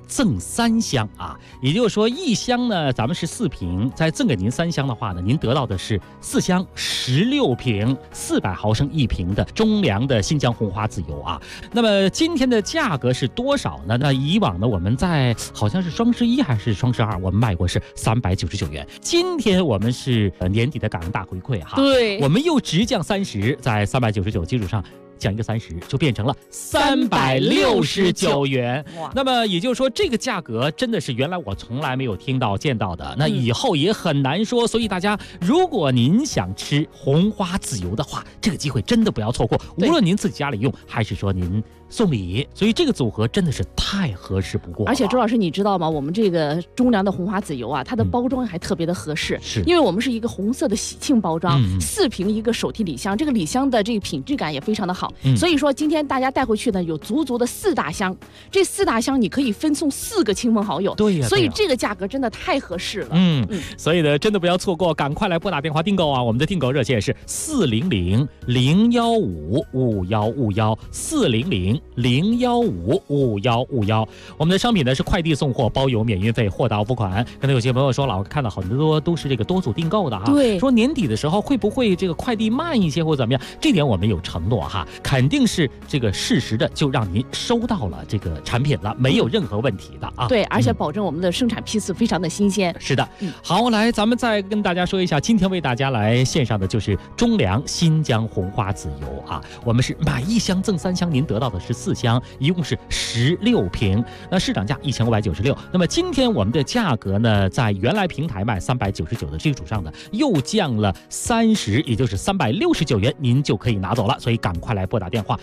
赠3箱啊，也就是说1箱呢咱们是4瓶，再赠给您3箱的话呢，您得到的是4箱16瓶400毫升1瓶的中粮的新疆红花籽油啊。那么今天的价格是多少呢？那以往呢我们在好像是双十1还是双十2，我们卖过是399元。今天我们是年底的感恩大回馈哈， 对， 我们又直降30，在399基础上降一个30，就变成了369元。那么也就是说，这个价格真的是原来我从来没有听到见到的，那以后也很难说。所以大家，如果您想吃红花籽油的话，这个机会真的不要错过。无论您自己家里用，还是说您送礼，所以这个组合真的是太合适不过了。 而且周老师，你知道吗？我们这个中粮的红花籽油啊，它的包装还特别的合适， 是因为我们是一个红色的喜庆包装，4瓶一个手提礼箱，这个礼箱的这个品质感也非常的好。所以说今天大家带回去呢，有足足的4大箱，这4大箱你可以分送4个亲朋好友。 对呀， 所以这个价格真的太合适了。 所以呢，真的不要错过，赶快来拨打电话订购啊！我们的订购热线是400-015-5151，400-015-5151。我们的商品呢是快递送货，包邮免运费，货到付款。可能有些朋友说，老看到很多都是这个多组订购的哈， 对， 说年底的时候会不会这个快递慢一些或怎么样？这点我们有承诺哈，肯定是这个适时的就让您收到了这个产品了，没有任何问题的啊。 对，而且保证我们的生产批次非常的新鲜。 是的，好，来咱们再跟大家说一下，今天为大家来献上的就是中粮新疆红花籽油啊。我们是买1箱赠3箱，您得到的是4箱，一共是16瓶。那市场价1596，那么今天我们的价格呢，在原来平台卖399的基础上呢，又降了30，也就是369元，您就可以拿走了。所以赶快来拨打电话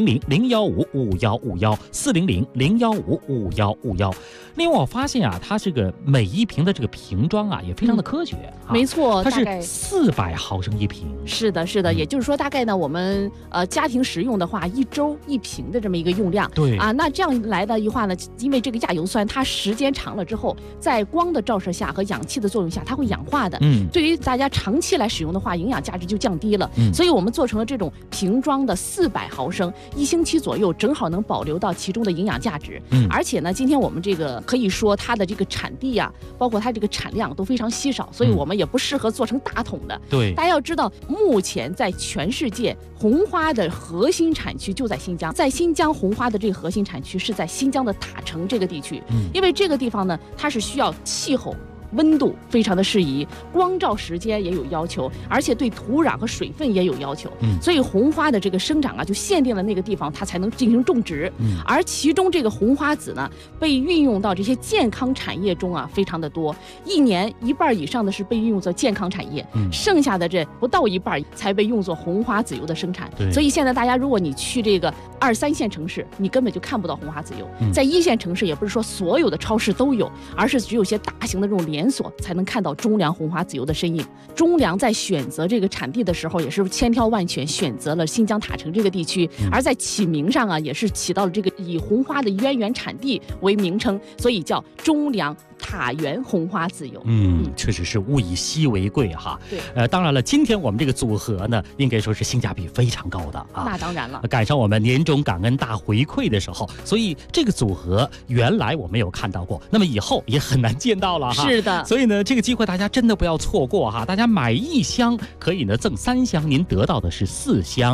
400-015-5151，400-015-5151。另外我发现啊，它这个每一瓶的这个瓶装啊，也非常的科学。 没错， 它是400毫升1瓶。 是的，是的，也就是说大概呢，我们家庭食用的话，1周1瓶的这么一个用量。 对啊，那这样来的话呢，因为这个亚油酸它时间长了之后，在光的照射下和氧气的作用下，它会氧化的。对于大家长期来使用的话，营养价值就降低了。所以我们做成了这种瓶装的400毫升，1星期左右正好能保留到其中的营养价值。而且呢，今天我们这个可以说它的这个产地啊，包括它这个产量都非常稀少，所以我们也不适合做成大桶的。 对， 大家要知道，目前在全世界红花的核心产区就在新疆，在新疆红花的这个核心产区是在新疆的塔城这个地区，因为这个地方呢，它是需要气候温度非常的适宜，光照时间也有要求，而且对土壤和水分也有要求。所以红花的这个生长啊，就限定了那个地方它才能进行种植。而其中这个红花籽呢，被运用到这些健康产业中啊，非常的多。1年1半以上的是被运用作健康产业，剩下的这不到1半才被用作红花籽油的生产。所以现在大家如果你去这个2、3线城市，你根本就看不到红花籽油。在1线城市，也不是说所有的超市都有，而是只有些大型的这种连锁才能看到中粮红花籽油的身影。中粮在选择这个产地的时候，也是千挑万选选择了新疆塔城这个地区，而在起名上啊，也是起到了这个以红花的渊源产地为名称，所以叫中粮塔源红花籽油。 确实是物以稀为贵哈。 对， 当然了，今天我们这个组合呢，应该说是性价比非常高的啊。 那当然了， 赶上我们年终感恩大回馈的时候，所以这个组合原来我没有看到过，那么以后也很难见到了哈。 是的， 所以呢，这个机会大家真的不要错过哈。大家买1箱可以呢赠3箱，您得到的是4箱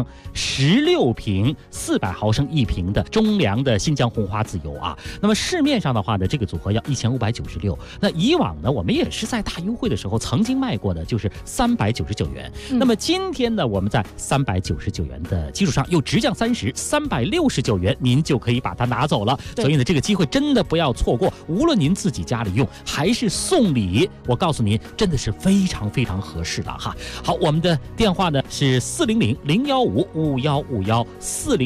16瓶400毫升1瓶的中粮的新疆红花籽油啊。那么市面上的话呢，这个组合要1596。那以往呢，我们也是在大优惠的时候曾经卖过的，就是399元。那么今天呢，我们在399元的基础上又直降30，369元，您就可以把它拿走了。所以呢，这个机会真的不要错过。无论您自己家里用还是送礼，我告诉您，真的是非常非常合适的哈。好，我们的电话呢是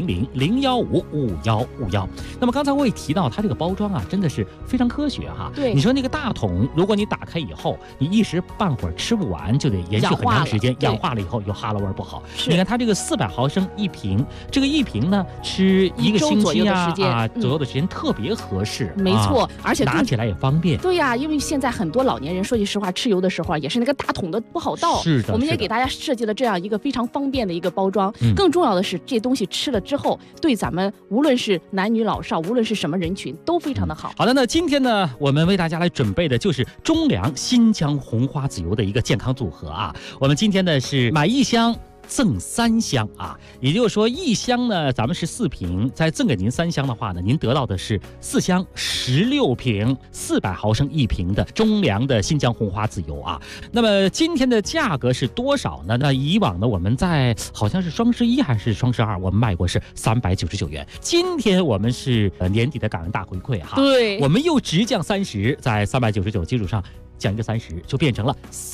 400-015-5151，400-015-5151。那么刚才我也提到，它这个包装啊，真的是非常科学哈。 对， 你说那个大桶，如果你打开以后，你一时半会儿吃不完，就得延续很长时间，氧化了以后有哈喇味儿不好。你看它这个400毫升一瓶，这个一瓶呢吃1个星期左右的时间特别合适。 没错，而且拿起来也方便。 对呀，因为现在很多老年人说句实话，吃油的时候也是那个大桶的不好倒。 是的， 我们也给大家设计了这样一个非常方便的一个包装。更重要的是，这东西吃了之后，对咱们无论是男女老少，无论是什么人群，都非常的好。 好的，那今天呢，我们为大家来准备的就是中粮新疆红花籽油的一个健康组合啊。我们今天呢是买1箱赠3箱啊，也就是说1箱呢咱们是4瓶，再赠给您3箱的话呢，您得到的是4箱16瓶400毫升一瓶的中粮的新疆红花籽油啊。那么今天的价格是多少呢？那以往呢我们在好像是双11还是双12，我们卖过是399元。今天我们是年底的感恩大回馈哈， 对， 我们又直降30，在399基础上降一个30，就变成了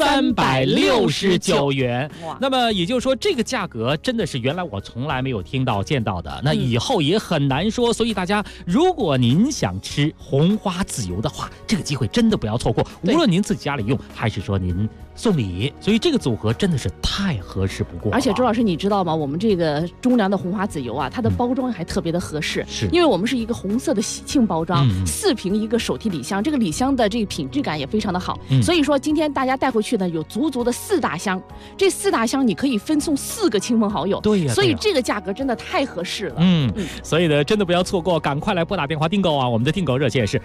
369元。那么也就是说，这个价格真的是原来我从来没有听到见到的，那以后也很难说。所以大家，如果您想吃红花籽油的话，这个机会真的不要错过。无论您自己家里用，还是说您送礼，所以这个组合真的是太合适不过。 而且周老师，你知道吗？我们这个中粮的红花籽油啊，它的包装还特别的合适， 是因为我们是一个红色的喜庆包装，4瓶一个手提礼箱，这个礼箱的这个品质感也非常的好。所以说今天大家带回去呢，有足足的4大箱，这4大箱你可以分送4个亲朋好友。 对呀， 所以这个价格真的太合适了。 所以呢，真的不要错过，赶快来拨打电话订购啊！我们的订购热线是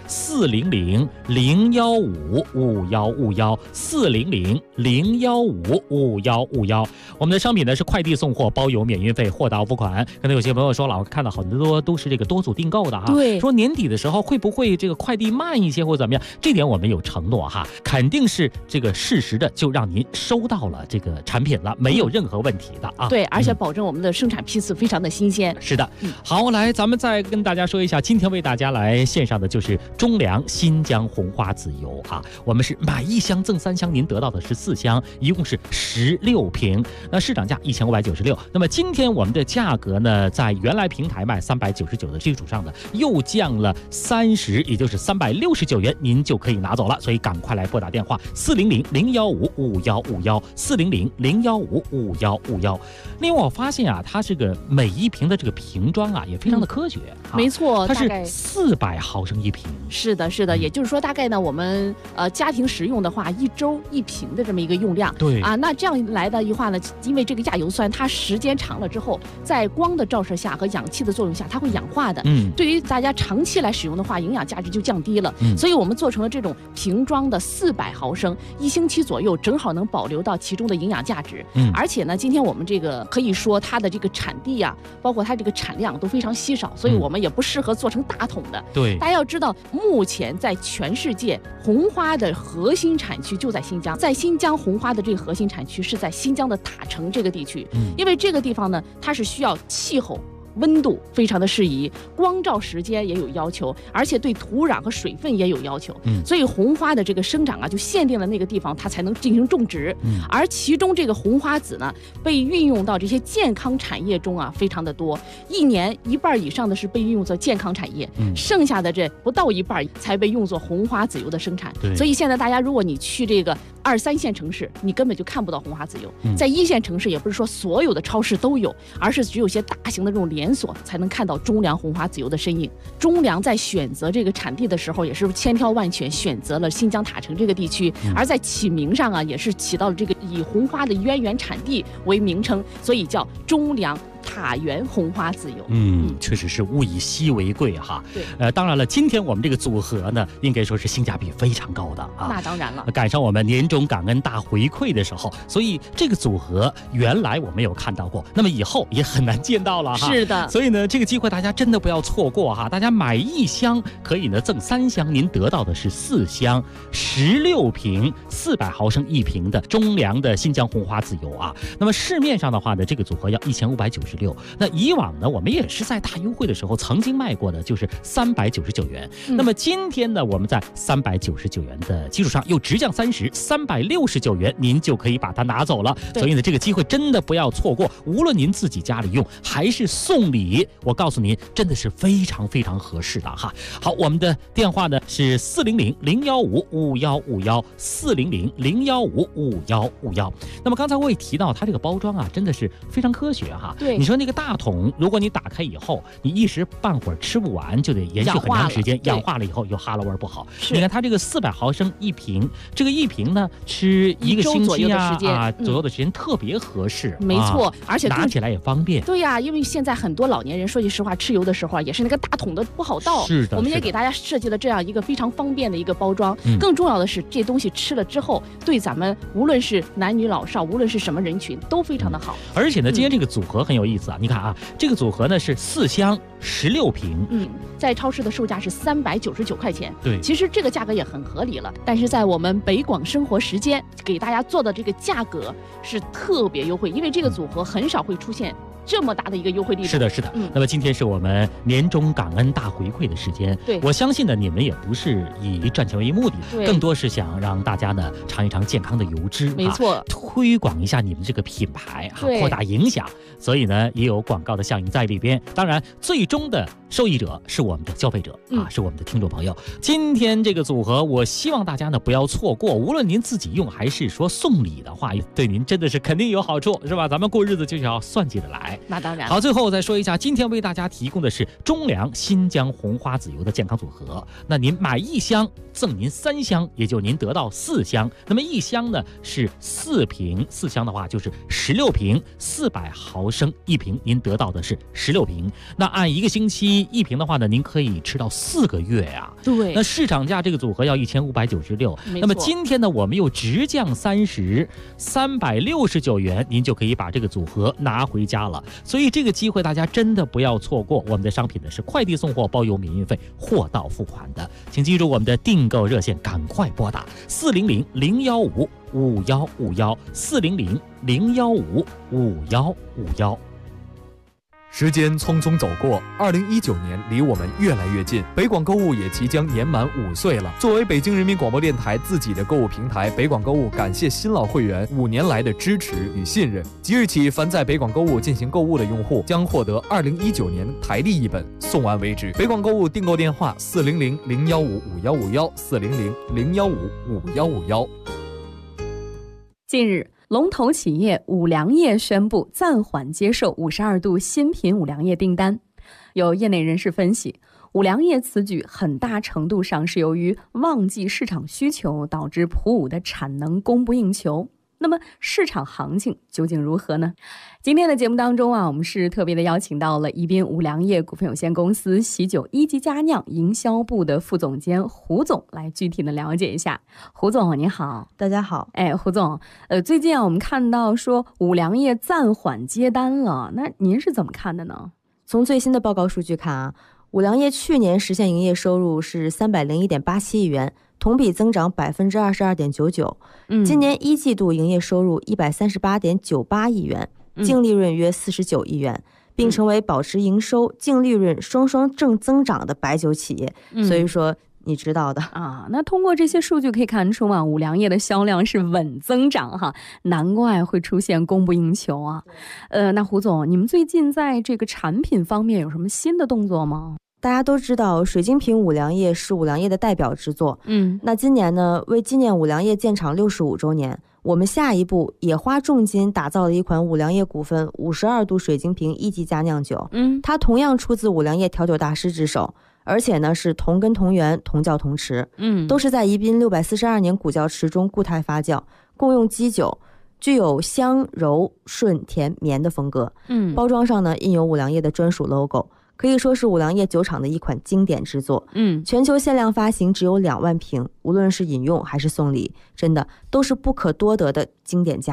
400-015-5151，400-015-5151。我们的商品呢是快递送货，包邮免运费，货到付款。可能有些朋友说了，我看到很多都是这个多组订购的哈， 对， 说年底的时候会不会这个快递慢一些或者怎么样？这点我们有承诺哈，肯定是这个适时的就让您收到了这个产品了，没有任何问题的啊。 对，而且保证我们的生产批次非常的新鲜。 是的，好，来咱们再跟大家说一下，今天为大家来献上的就是中粮新疆红花籽油啊。我们是买1箱赠3箱，您得到的是4箱，一共是16瓶。那市场价1596，那么今天我们的价格呢，在原来平台卖399的基础上呢，又降了30，也就是369元，您就可以拿走了。所以赶快来拨打电话400-015-5151，400-015-5151。另外我发现啊，它这个每一瓶的这个瓶装啊也非常的科学。 没错， 它是400毫升一瓶。 是的，是的，也就是说大概呢，我们家庭食用的话，1周1瓶的这么一个用量。 对啊，那这样来的话呢，因为这个亚油酸它时间长了之后，在光的照射下和氧气的作用下，它会氧化的。对于大家长期来使用的话，营养价值就降低了。所以我们做成了这种瓶装的400毫升，1星期左右正好能保留到其中的营养价值。而且呢，今天我们这个可以说它的这个产地啊，包括它这个产量都非常稀少，所以我们也不适合做成大桶的。 对， 大家要知道，目前在全世界红花的核心产区就在新疆，在新疆红花的这个核心产区是在新疆的塔城这个地区，因为这个地方呢，它是需要气候温度非常的适宜，光照时间也有要求，而且对土壤和水分也有要求。所以红花的这个生长啊，就限定了那个地方它才能进行种植。而其中这个红花籽呢，被运用到这些健康产业中啊，非常的多。1年1半以上的是被运用作健康产业，剩下的这不到1半才被用作红花籽油的生产。所以现在大家如果你去这个2、3线城市，你根本就看不到红花籽油。在1线城市，也不是说所有的超市都有，而是只有些大型的这种连锁才能看到中粮红花籽油的身影。中粮在选择这个产地的时候，也是千挑万选选择了新疆塔城这个地区，而在起名上啊，也是起到了这个以红花的渊源产地为名称，所以叫中粮塔源红花籽油。 确实是物以稀为贵哈。 对， 当然了，今天我们这个组合呢，应该说是性价比非常高的啊。 那当然了， 赶上我们年终感恩大回馈的时候，所以这个组合原来我没有看到过，那么以后也很难见到了哈。 是的， 所以呢，这个机会大家真的不要错过哈。大家买1箱可以呢赠3箱，您得到的是4箱16瓶400毫升一瓶的中粮的新疆红花籽油啊。那么市面上的话呢，这个组合要1599 396。那以往呢，我们也是在大优惠的时候曾经卖过的，就是399元。那么今天呢，我们在399元的基础上又直降30，369元您就可以把它拿走了。所以呢，这个机会真的不要错过，无论您自己家里用还是送礼，我告诉您，真的是非常非常合适的哈。好，我们的电话呢是400-015-5151，400-015-5151。那么刚才我也提到，它这个包装啊，真的是非常科学哈。 对， 你说那个大桶，如果你打开以后，你一时半会儿吃不完，就得延续很长时间，氧化了以后又哈喇味不好。你看它这个400毫升一瓶，这个一瓶呢吃1个星期左右的时间，特别合适。 没错，而且拿起来也方便。 对呀，因为现在很多老年人说句实话，吃油的时候也是那个大桶的不好倒。 是的， 我们也给大家设计了这样一个非常方便的一个包装。更重要的是，这东西吃了之后，对咱们无论是男女老少，无论是什么人群，都非常的好。 而且呢，今天这个组合很有意思啊！你看啊，这个组合呢是4箱16瓶， 在超市的售价是399块钱。 对， 其实这个价格也很合理了。但是在我们北广生活时间给大家做的这个价格是特别优惠，因为这个组合很少会出现这么大的一个优惠力度。 是的，是的。那么今天是我们年终感恩大回馈的时间。 对， 我相信呢，你们也不是以赚钱为目的，更多是想让大家呢尝一尝健康的油脂， 没错， 推广一下你们这个品牌哈，扩大影响。所以呢，也有广告的效应在里边。当然，最终的受益者是我们的消费者啊，是我们的听众朋友。今天这个组合，我希望大家呢不要错过，无论您自己用还是说送礼的话，对您真的是肯定有好处，是吧？咱们过日子就要算计得来。 那当然。 好，最后再说一下，今天为大家提供的是中粮新疆红花籽油的健康组合。那您买1箱赠您3箱，也就您得到4箱。那么1箱呢是4瓶，4箱的话就是16瓶，400毫升一瓶，您得到的是16瓶。那按1个星期1瓶的话呢，您可以吃到4个月呀。 对。 那市场价这个组合要1596，那么今天呢，我们又直降30，369元，您就可以把这个组合拿回家了。所以这个机会大家真的不要错过。我们的商品呢是快递送货包邮免运费，货到付款的，请记住我们的订购热线，赶快拨打400-015-5151，400-015-5151。 时间匆匆走过，2019年离我们越来越近。北广购物也即将年满5岁了。作为北京人民广播电台自己的购物平台，北广购物感谢新老会员5年来的支持与信任。即日起，凡在北广购物进行购物的用户将获得2019年台历一本，送完为止。北广购物订购电话：400-015-5151，400-015-5151。 近日，龙头企业五粮液宣布暂缓接受52度新品五粮液订单。有业内人士分析，五粮液此举很大程度上是由于旺季市场需求导致普五的产能供不应求。那么市场行情究竟如何呢？今天的节目当中我们是特别的邀请到了宜宾五粮液股份有限公司喜酒一级佳酿营销部的副总监胡总来具体的了解一下。胡总你好。 大家好。 胡总，最近我们看到说五粮液暂缓接单了，那您是怎么看的呢？ 从最新的报告数据看五粮液去年实现营业收入是301.87亿元，同比增长22.99%。今年1季度营业收入138.98亿元，净利润约49亿元，并成为保持营收、净利润双双正增长的白酒企业。所以说你知道的那通过这些数据可以看出五粮液的销量是稳增长哈，难怪会出现供不应求啊。那胡总，你们最近在这个产品方面有什么新的动作吗？ 大家都知道水晶瓶五粮液是五粮液的代表之作。那今年呢，为纪念五粮液建厂65周年，我们下一步也花重金打造了一款五粮液股份52度水晶瓶一级佳酿酒。它同样出自五粮液调酒大师之手，而且呢是同根同源同窖同池，都是在宜宾642年古窖池中固态发酵，共用基酒，具有香柔顺甜绵的风格。包装上呢印有五粮液的专属 logo，可以说是五粮液酒厂的一款经典之作。全球限量发行只有2万瓶，无论是饮用还是送礼，真的都是不可多得的经典佳酿。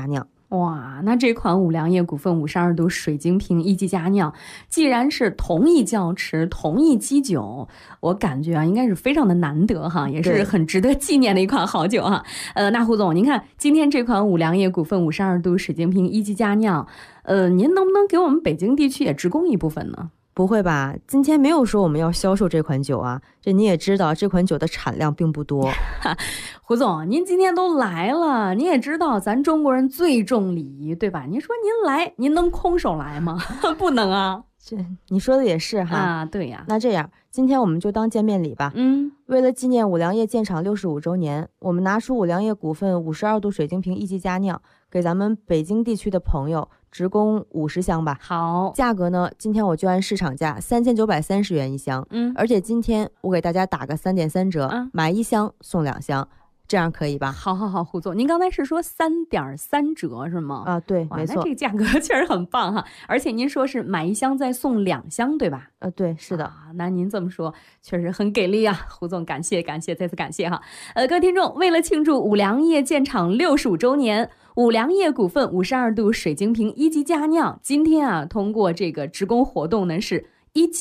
哇，那这款五粮液股份52度水晶瓶一级佳酿，既然是同一窖池、同一基酒，我感觉啊，应该是非常的难得哈，也是很值得纪念的一款好酒哈。那胡总，您看今天这款五粮液股份52度水晶瓶一级佳酿，您能不能给我们北京地区也直供一部分呢？ 不会吧，今天没有说我们要销售这款酒啊，这你也知道，这款酒的产量并不多。 胡总，您今天都来了，您也知道咱中国人最重礼仪，对吧？您说您来，您能空手来吗？不能啊。 这你说的也是哈。 啊，对呀。 那这样，今天我们就当见面礼吧。为了纪念五粮液建厂65周年，我们拿出五粮液股份52度水晶瓶一级佳酿，给咱们北京地区的朋友直供50箱吧。 好， 价格呢，今天我就按市场价3930元一箱。而且今天我给大家打个3.3折，买1箱送2箱。这样可以吧？ 好，胡总，您刚才是说3.3折是吗？ 啊，对，没错。 那这个价格确实很棒哈，而且您说是买1箱再送2箱，对吧？ 对，是的。 那您这么说确实很给力啊，胡总，感谢，再次感谢哈。各位听众，为了庆祝五粮液建厂65周年，五粮液股份52度水晶瓶一级佳酿，今天啊，通过这个直供活动呢是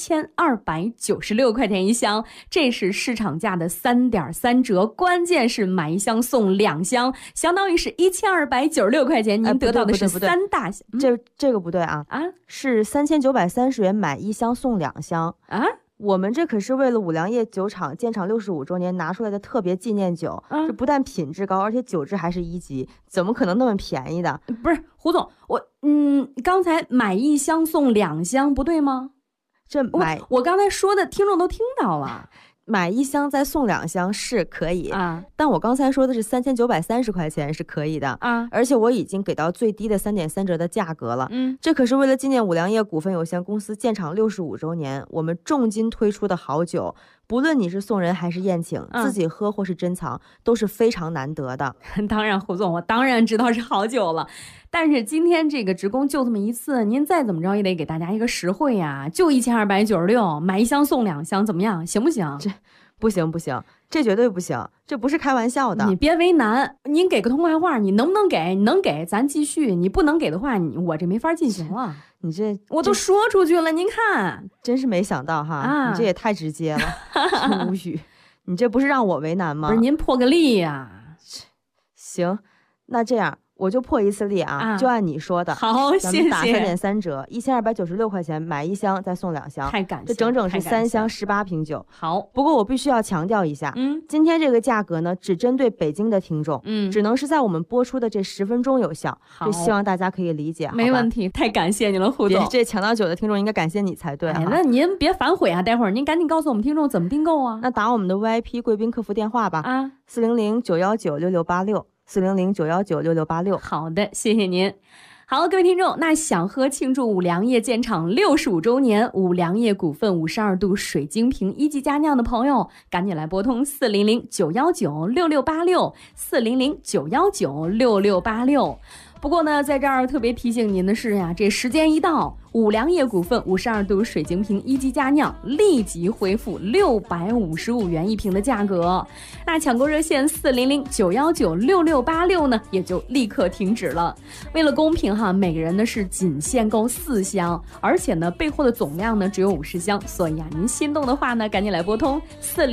1296块钱一箱，这是市场价的3.3折，关键是买1箱送2箱，相当于是1296块钱，您得到的是3大箱。 这个不对啊，是3930元买1箱送2箱啊。我们这可是为了五粮液酒厂建厂65周年拿出来的特别纪念酒，这不但品质高，而且酒质还是1级，怎么可能那么便宜的？ 不是胡总，刚才买1箱送2箱不对吗？我刚才说的听众都听到了， 买1箱再送2箱是可以啊，但我刚才说的是3930块钱是可以的啊，而且我已经给到最低的3.3折的价格了。这可是为了纪念五粮液股份有限公司建厂65周年，我们重金推出的好酒，不论你是送人还是宴请，自己喝或是珍藏，都是非常难得的。 当然，胡总，我当然知道是好酒了。但是今天这个直供就这么一次，您再怎么着也得给大家一个实惠呀，就1296，买1箱送2箱，怎么样？行不行？ 这不行，这绝对不行，这不是开玩笑的。 你别为难，您给个痛快话，你能不能给？你能给咱继续，你不能给的话，我这没法进行了。 你这我都说出去了，您看， 真是没想到哈，你这也太直接了，无语。你这不是让我为难吗？ 不是，您破个例呀。 行，那这样。我就破一次例啊，就按你说的。 好，谢谢。 咱们打3.3折，1296块钱买1箱再送2箱， 太感谢， 这整整是3箱18瓶酒。 好， 不过我必须要强调一下，今天这个价格呢，只针对北京的听众，只能是在我们播出的这10分钟有效。这希望大家可以理解。 没问题，太感谢你了，胡总。 这抢到酒的听众应该感谢你才对。 那您别反悔啊，待会儿您赶紧告诉我们听众怎么订购啊。 那打我们的 VIP 贵宾客服电话吧，400-919-6686，400-919-6686。 好的，谢谢您。好，各位听众，那想喝庆祝五粮液建厂65周年五粮液股份52度水晶瓶一级佳酿的朋友，赶紧来拨通400-919-6686，400-919-6686。不过呢，在这儿特别提醒您的是呀，这时间一到，五粮液股份52度水晶瓶一级佳酿立即恢复655元一瓶的价格。那抢购热线400-919-6686呢，也就立刻停止了。为了公平哈，每个人呢是仅限购4箱，而且呢备货的总量呢只有50箱，所以啊，您心动的话呢，赶紧来拨通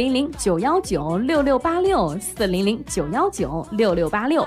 400-919-6686，400-919-6686。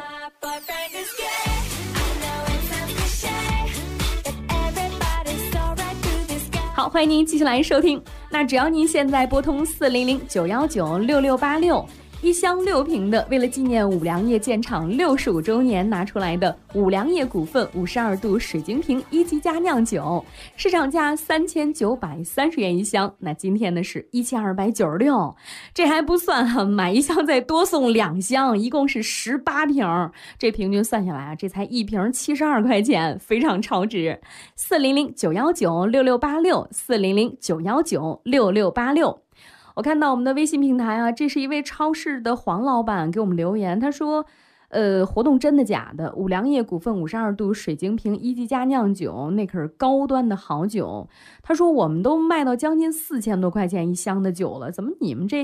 好，欢迎您继续来收听。那只要您现在拨通400-919-6686，一箱6瓶的，为了纪念五粮液建厂65周年拿出来的五粮液股份52度水晶瓶一级佳酿酒，市场价3930元一箱，那今天呢是1296，这还不算哈，买1箱再多送2箱，一共是18瓶，这平均算下来啊，这才1瓶72块钱，非常超值。400-919-6686，400-919-6686。我看到我们的微信平台啊，这是一位超市的黄老板给我们留言，他说活动真的假的？五粮液股份52度水晶瓶一级佳酿酒，那可是高端的好酒。他说我们都卖到将近4000多块钱一箱的酒了，怎么你们这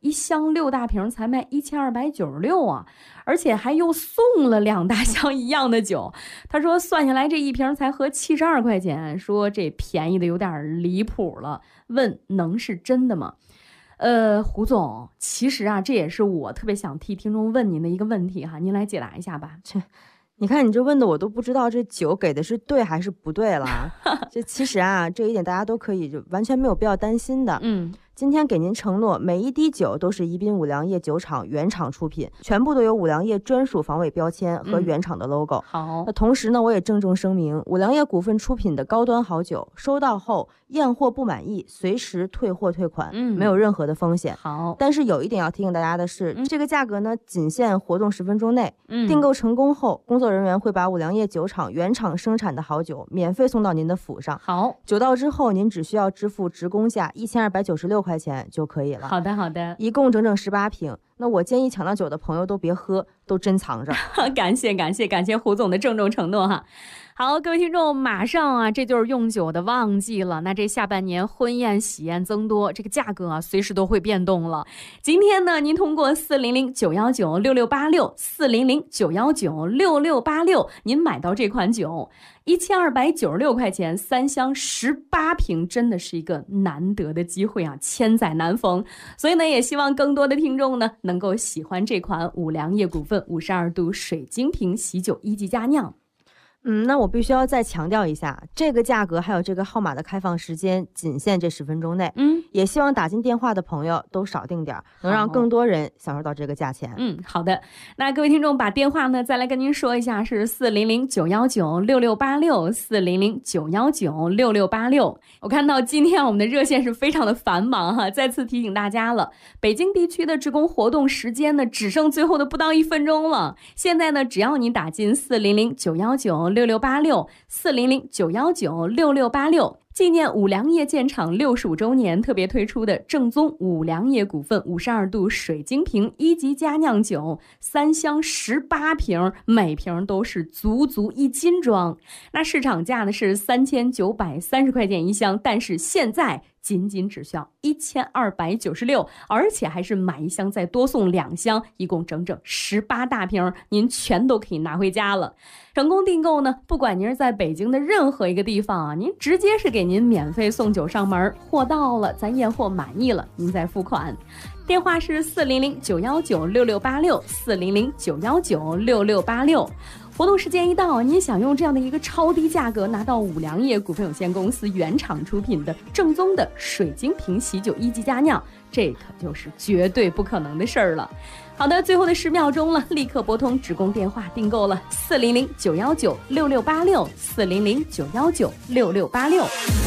一箱6大瓶才卖1296啊，而且还又送了2大箱一样的酒。他说算下来这一瓶才合72块钱，说这便宜的有点离谱了，问能是真的吗？胡总，其实啊，这也是我特别想替听众问您的一个问题哈，您来解答一下吧。 你看你这问的我都不知道这酒给的是对还是不对了。这其实啊，这一点大家都可以就完全没有必要担心的。今天给您承诺，每一滴酒都是宜宾五粮液酒厂原厂出品，全部都有五粮液专属防伪标签和原厂的 logo。 好， 那同时呢，我也郑重声明，五粮液股份出品的高端好酒，收到后验货不满意，随时退货退款，没有任何的风险。 好， 但是有一点要提醒大家的是，这个价格呢，仅限活动10分钟内。订购成功后，工作人员会把五粮液酒厂原厂生产的好酒免费送到您的府上。 好， 酒到之后，您只需要支付职工价1296块钱就可以了。 好的，好的， 一共整整18瓶。那我建议抢到酒的朋友都别喝，都珍藏着。 感谢胡总的郑重承诺哈。好，各位听众，马上啊，这就是用酒的旺季了。那这下半年婚宴喜宴增多，这个价格啊，随时都会变动了。今天呢，您通过400-919-6686，400-919-6686，您买到这款酒，1296块钱，3箱18瓶，真的是一个难得的机会啊，千载难逢。所以呢，也希望更多的听众呢，能够喜欢这款五粮液股份52度水晶瓶喜酒1级佳酿。 那我必须要再强调一下，这个价格还有这个号码的开放时间仅限这10分钟内。也希望打进电话的朋友都少订点，能让更多人享受到这个价钱。 好的。那各位听众把电话呢再来跟您说一下，是400-919-6686，400-919-6686。我看到今天我们的热线是非常的繁忙哈，再次提醒大家了，北京地区的职工活动时间呢只剩最后的不到1分钟了。现在呢，只要你打进400-919-6686，400-919-6686，纪念五粮液建厂65周年特别推出的正宗五粮液股份52度水晶瓶1级佳酿酒，3箱18瓶，每瓶都是足1斤装。那市场价呢是3930块钱一箱，但是现在仅只需要1296，而且还是买一箱再多送2箱，一共整整18大瓶，您全都可以拿回家了。成功订购呢，不管您是在北京的任何一个地方啊，您直接是给您免费送酒上门，货到了咱验货满意了，您再付款。电话是400-919-6686，400-919-6686。活动时间一到，您想用这样的一个超低价格拿到五粮液股份有限公司原厂出品的正宗的水晶瓶喜酒1级佳酿，这可就是绝对不可能的事儿了。好的，最后的10秒钟了，立刻拨通职工电话订购了400-919-6686， 400-919-6686。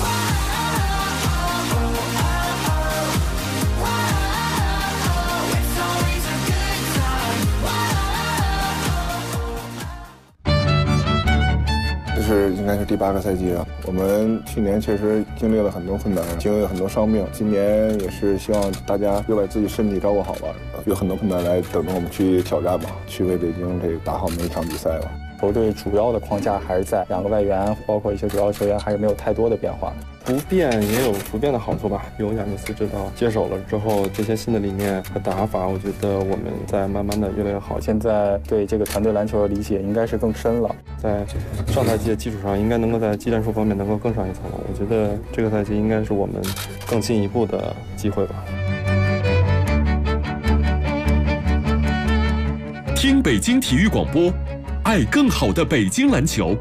这应该是第8个赛季了。我们去年确实经历了很多困难，经历了很多伤病。今年也是希望大家又把自己身体照顾好吧，有很多困难来等着我们去挑战吧，去为北京这个打好每一场比赛吧。 球队主要的框架还是在2个外援，包括一些主要球员，还是没有太多的变化。 不变也有不变的好处吧。有亚尼斯指导接手了之后，这些新的理念和打法，我觉得我们在慢慢的越来越好。 现在对这个团队篮球的理解应该是更深了， 在上赛季的基础上，应该能够在技战术方面能够更上一层楼。我觉得这个赛季应该是我们更进一步的机会吧。 听北京体育广播，爱更好的北京篮球。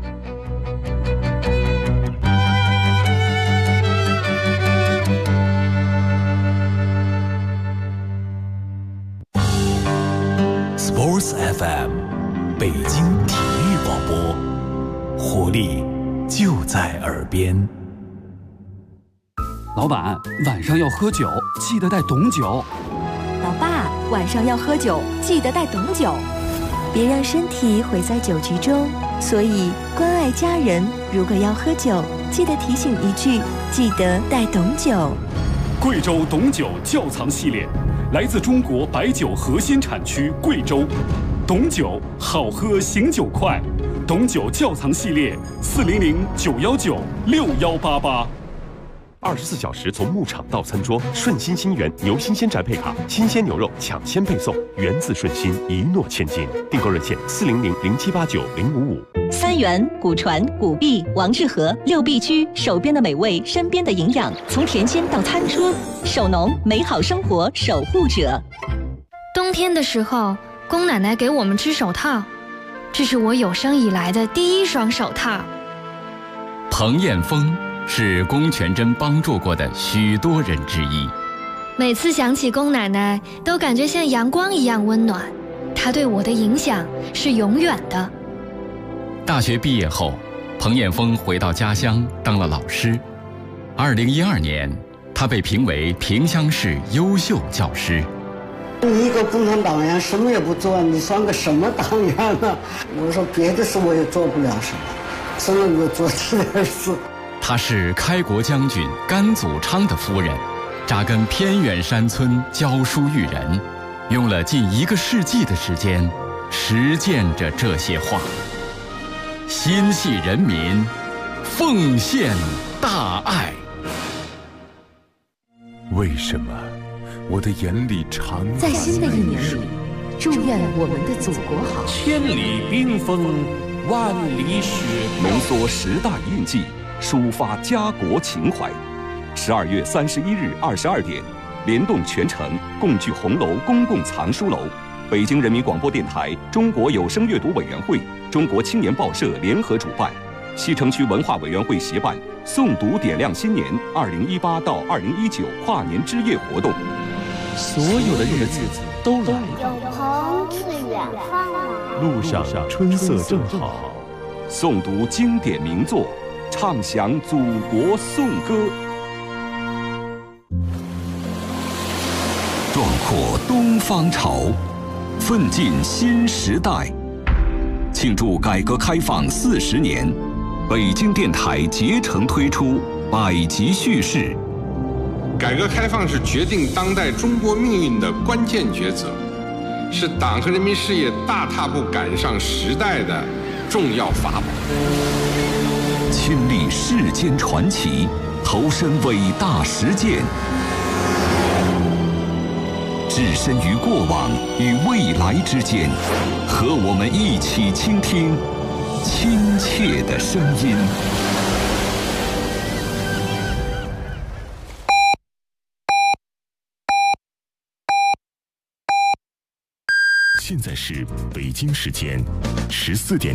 Sports FM， 北京体育广播，活力就在耳边。 老板，晚上要喝酒，记得带懂酒。 老爸，晚上要喝酒，记得带懂酒。别让身体毁在酒局中，所以关爱家人，如果要喝酒，记得提醒一句，记得带懂酒。 贵州懂酒窖藏系列，来自中国白酒核心产区贵州，懂酒好喝醒酒快，懂酒窖藏系列400-919-6188。 24小时从牧场到餐桌，顺心新源牛新鲜宅配卡，新鲜牛肉抢先配送，源自顺心，一诺千金。订购热线400-0789-055。 三元、古传、古币、王致和6必居，手边的美味，身边的营养，从田间到餐桌，手农美好生活守护者。 冬天的时候，宫奶奶给我们织手套，这是我有生以来的第1双手套。 彭艳峰是龚全珍帮助过的许多人之一。 每次想起龚奶奶，都感觉像阳光一样温暖，她对我的影响是永远的。 大学毕业后，彭艳峰回到家乡当了老师。2012年，他被评为萍乡市优秀教师。 你一个共产党员什么也不做，你算个什么党员呢？我说别的事我也做不了什么，只能够做这点事。 她是开国将军甘祖昌的夫人，扎根偏远山村教书育人，用了近1个世纪的时间，实践着这些话。心系人民，奉献大爱。 为什么我的眼里常在新的一年里，祝愿我们的祖国好。 千里冰封，万里雪浓缩时代印记，抒发家国情怀。12月31日22点，联动全城共聚红楼公共藏书楼，北京人民广播电台、中国有声阅读委员会、中国青年报社联合主办，西城区文化委员会协办诵读点亮新年2018到2019跨年之夜活动。 所有的日子都来了， 有朋自远方来， 路上春色正好。 诵读经典名作，唱响祖国颂歌。壮阔东方潮，奋进新时代。庆祝改革开放40年，北京电台竭诚推出百集叙事。 改革开放是决定当代中国命运的关键抉择，是党和人民事业大踏步赶上时代的重要法宝。 亲历世间传奇，投身伟大实践，置身于过往与未来之间，和我们一起倾听亲切的声音。 现在是北京时间14点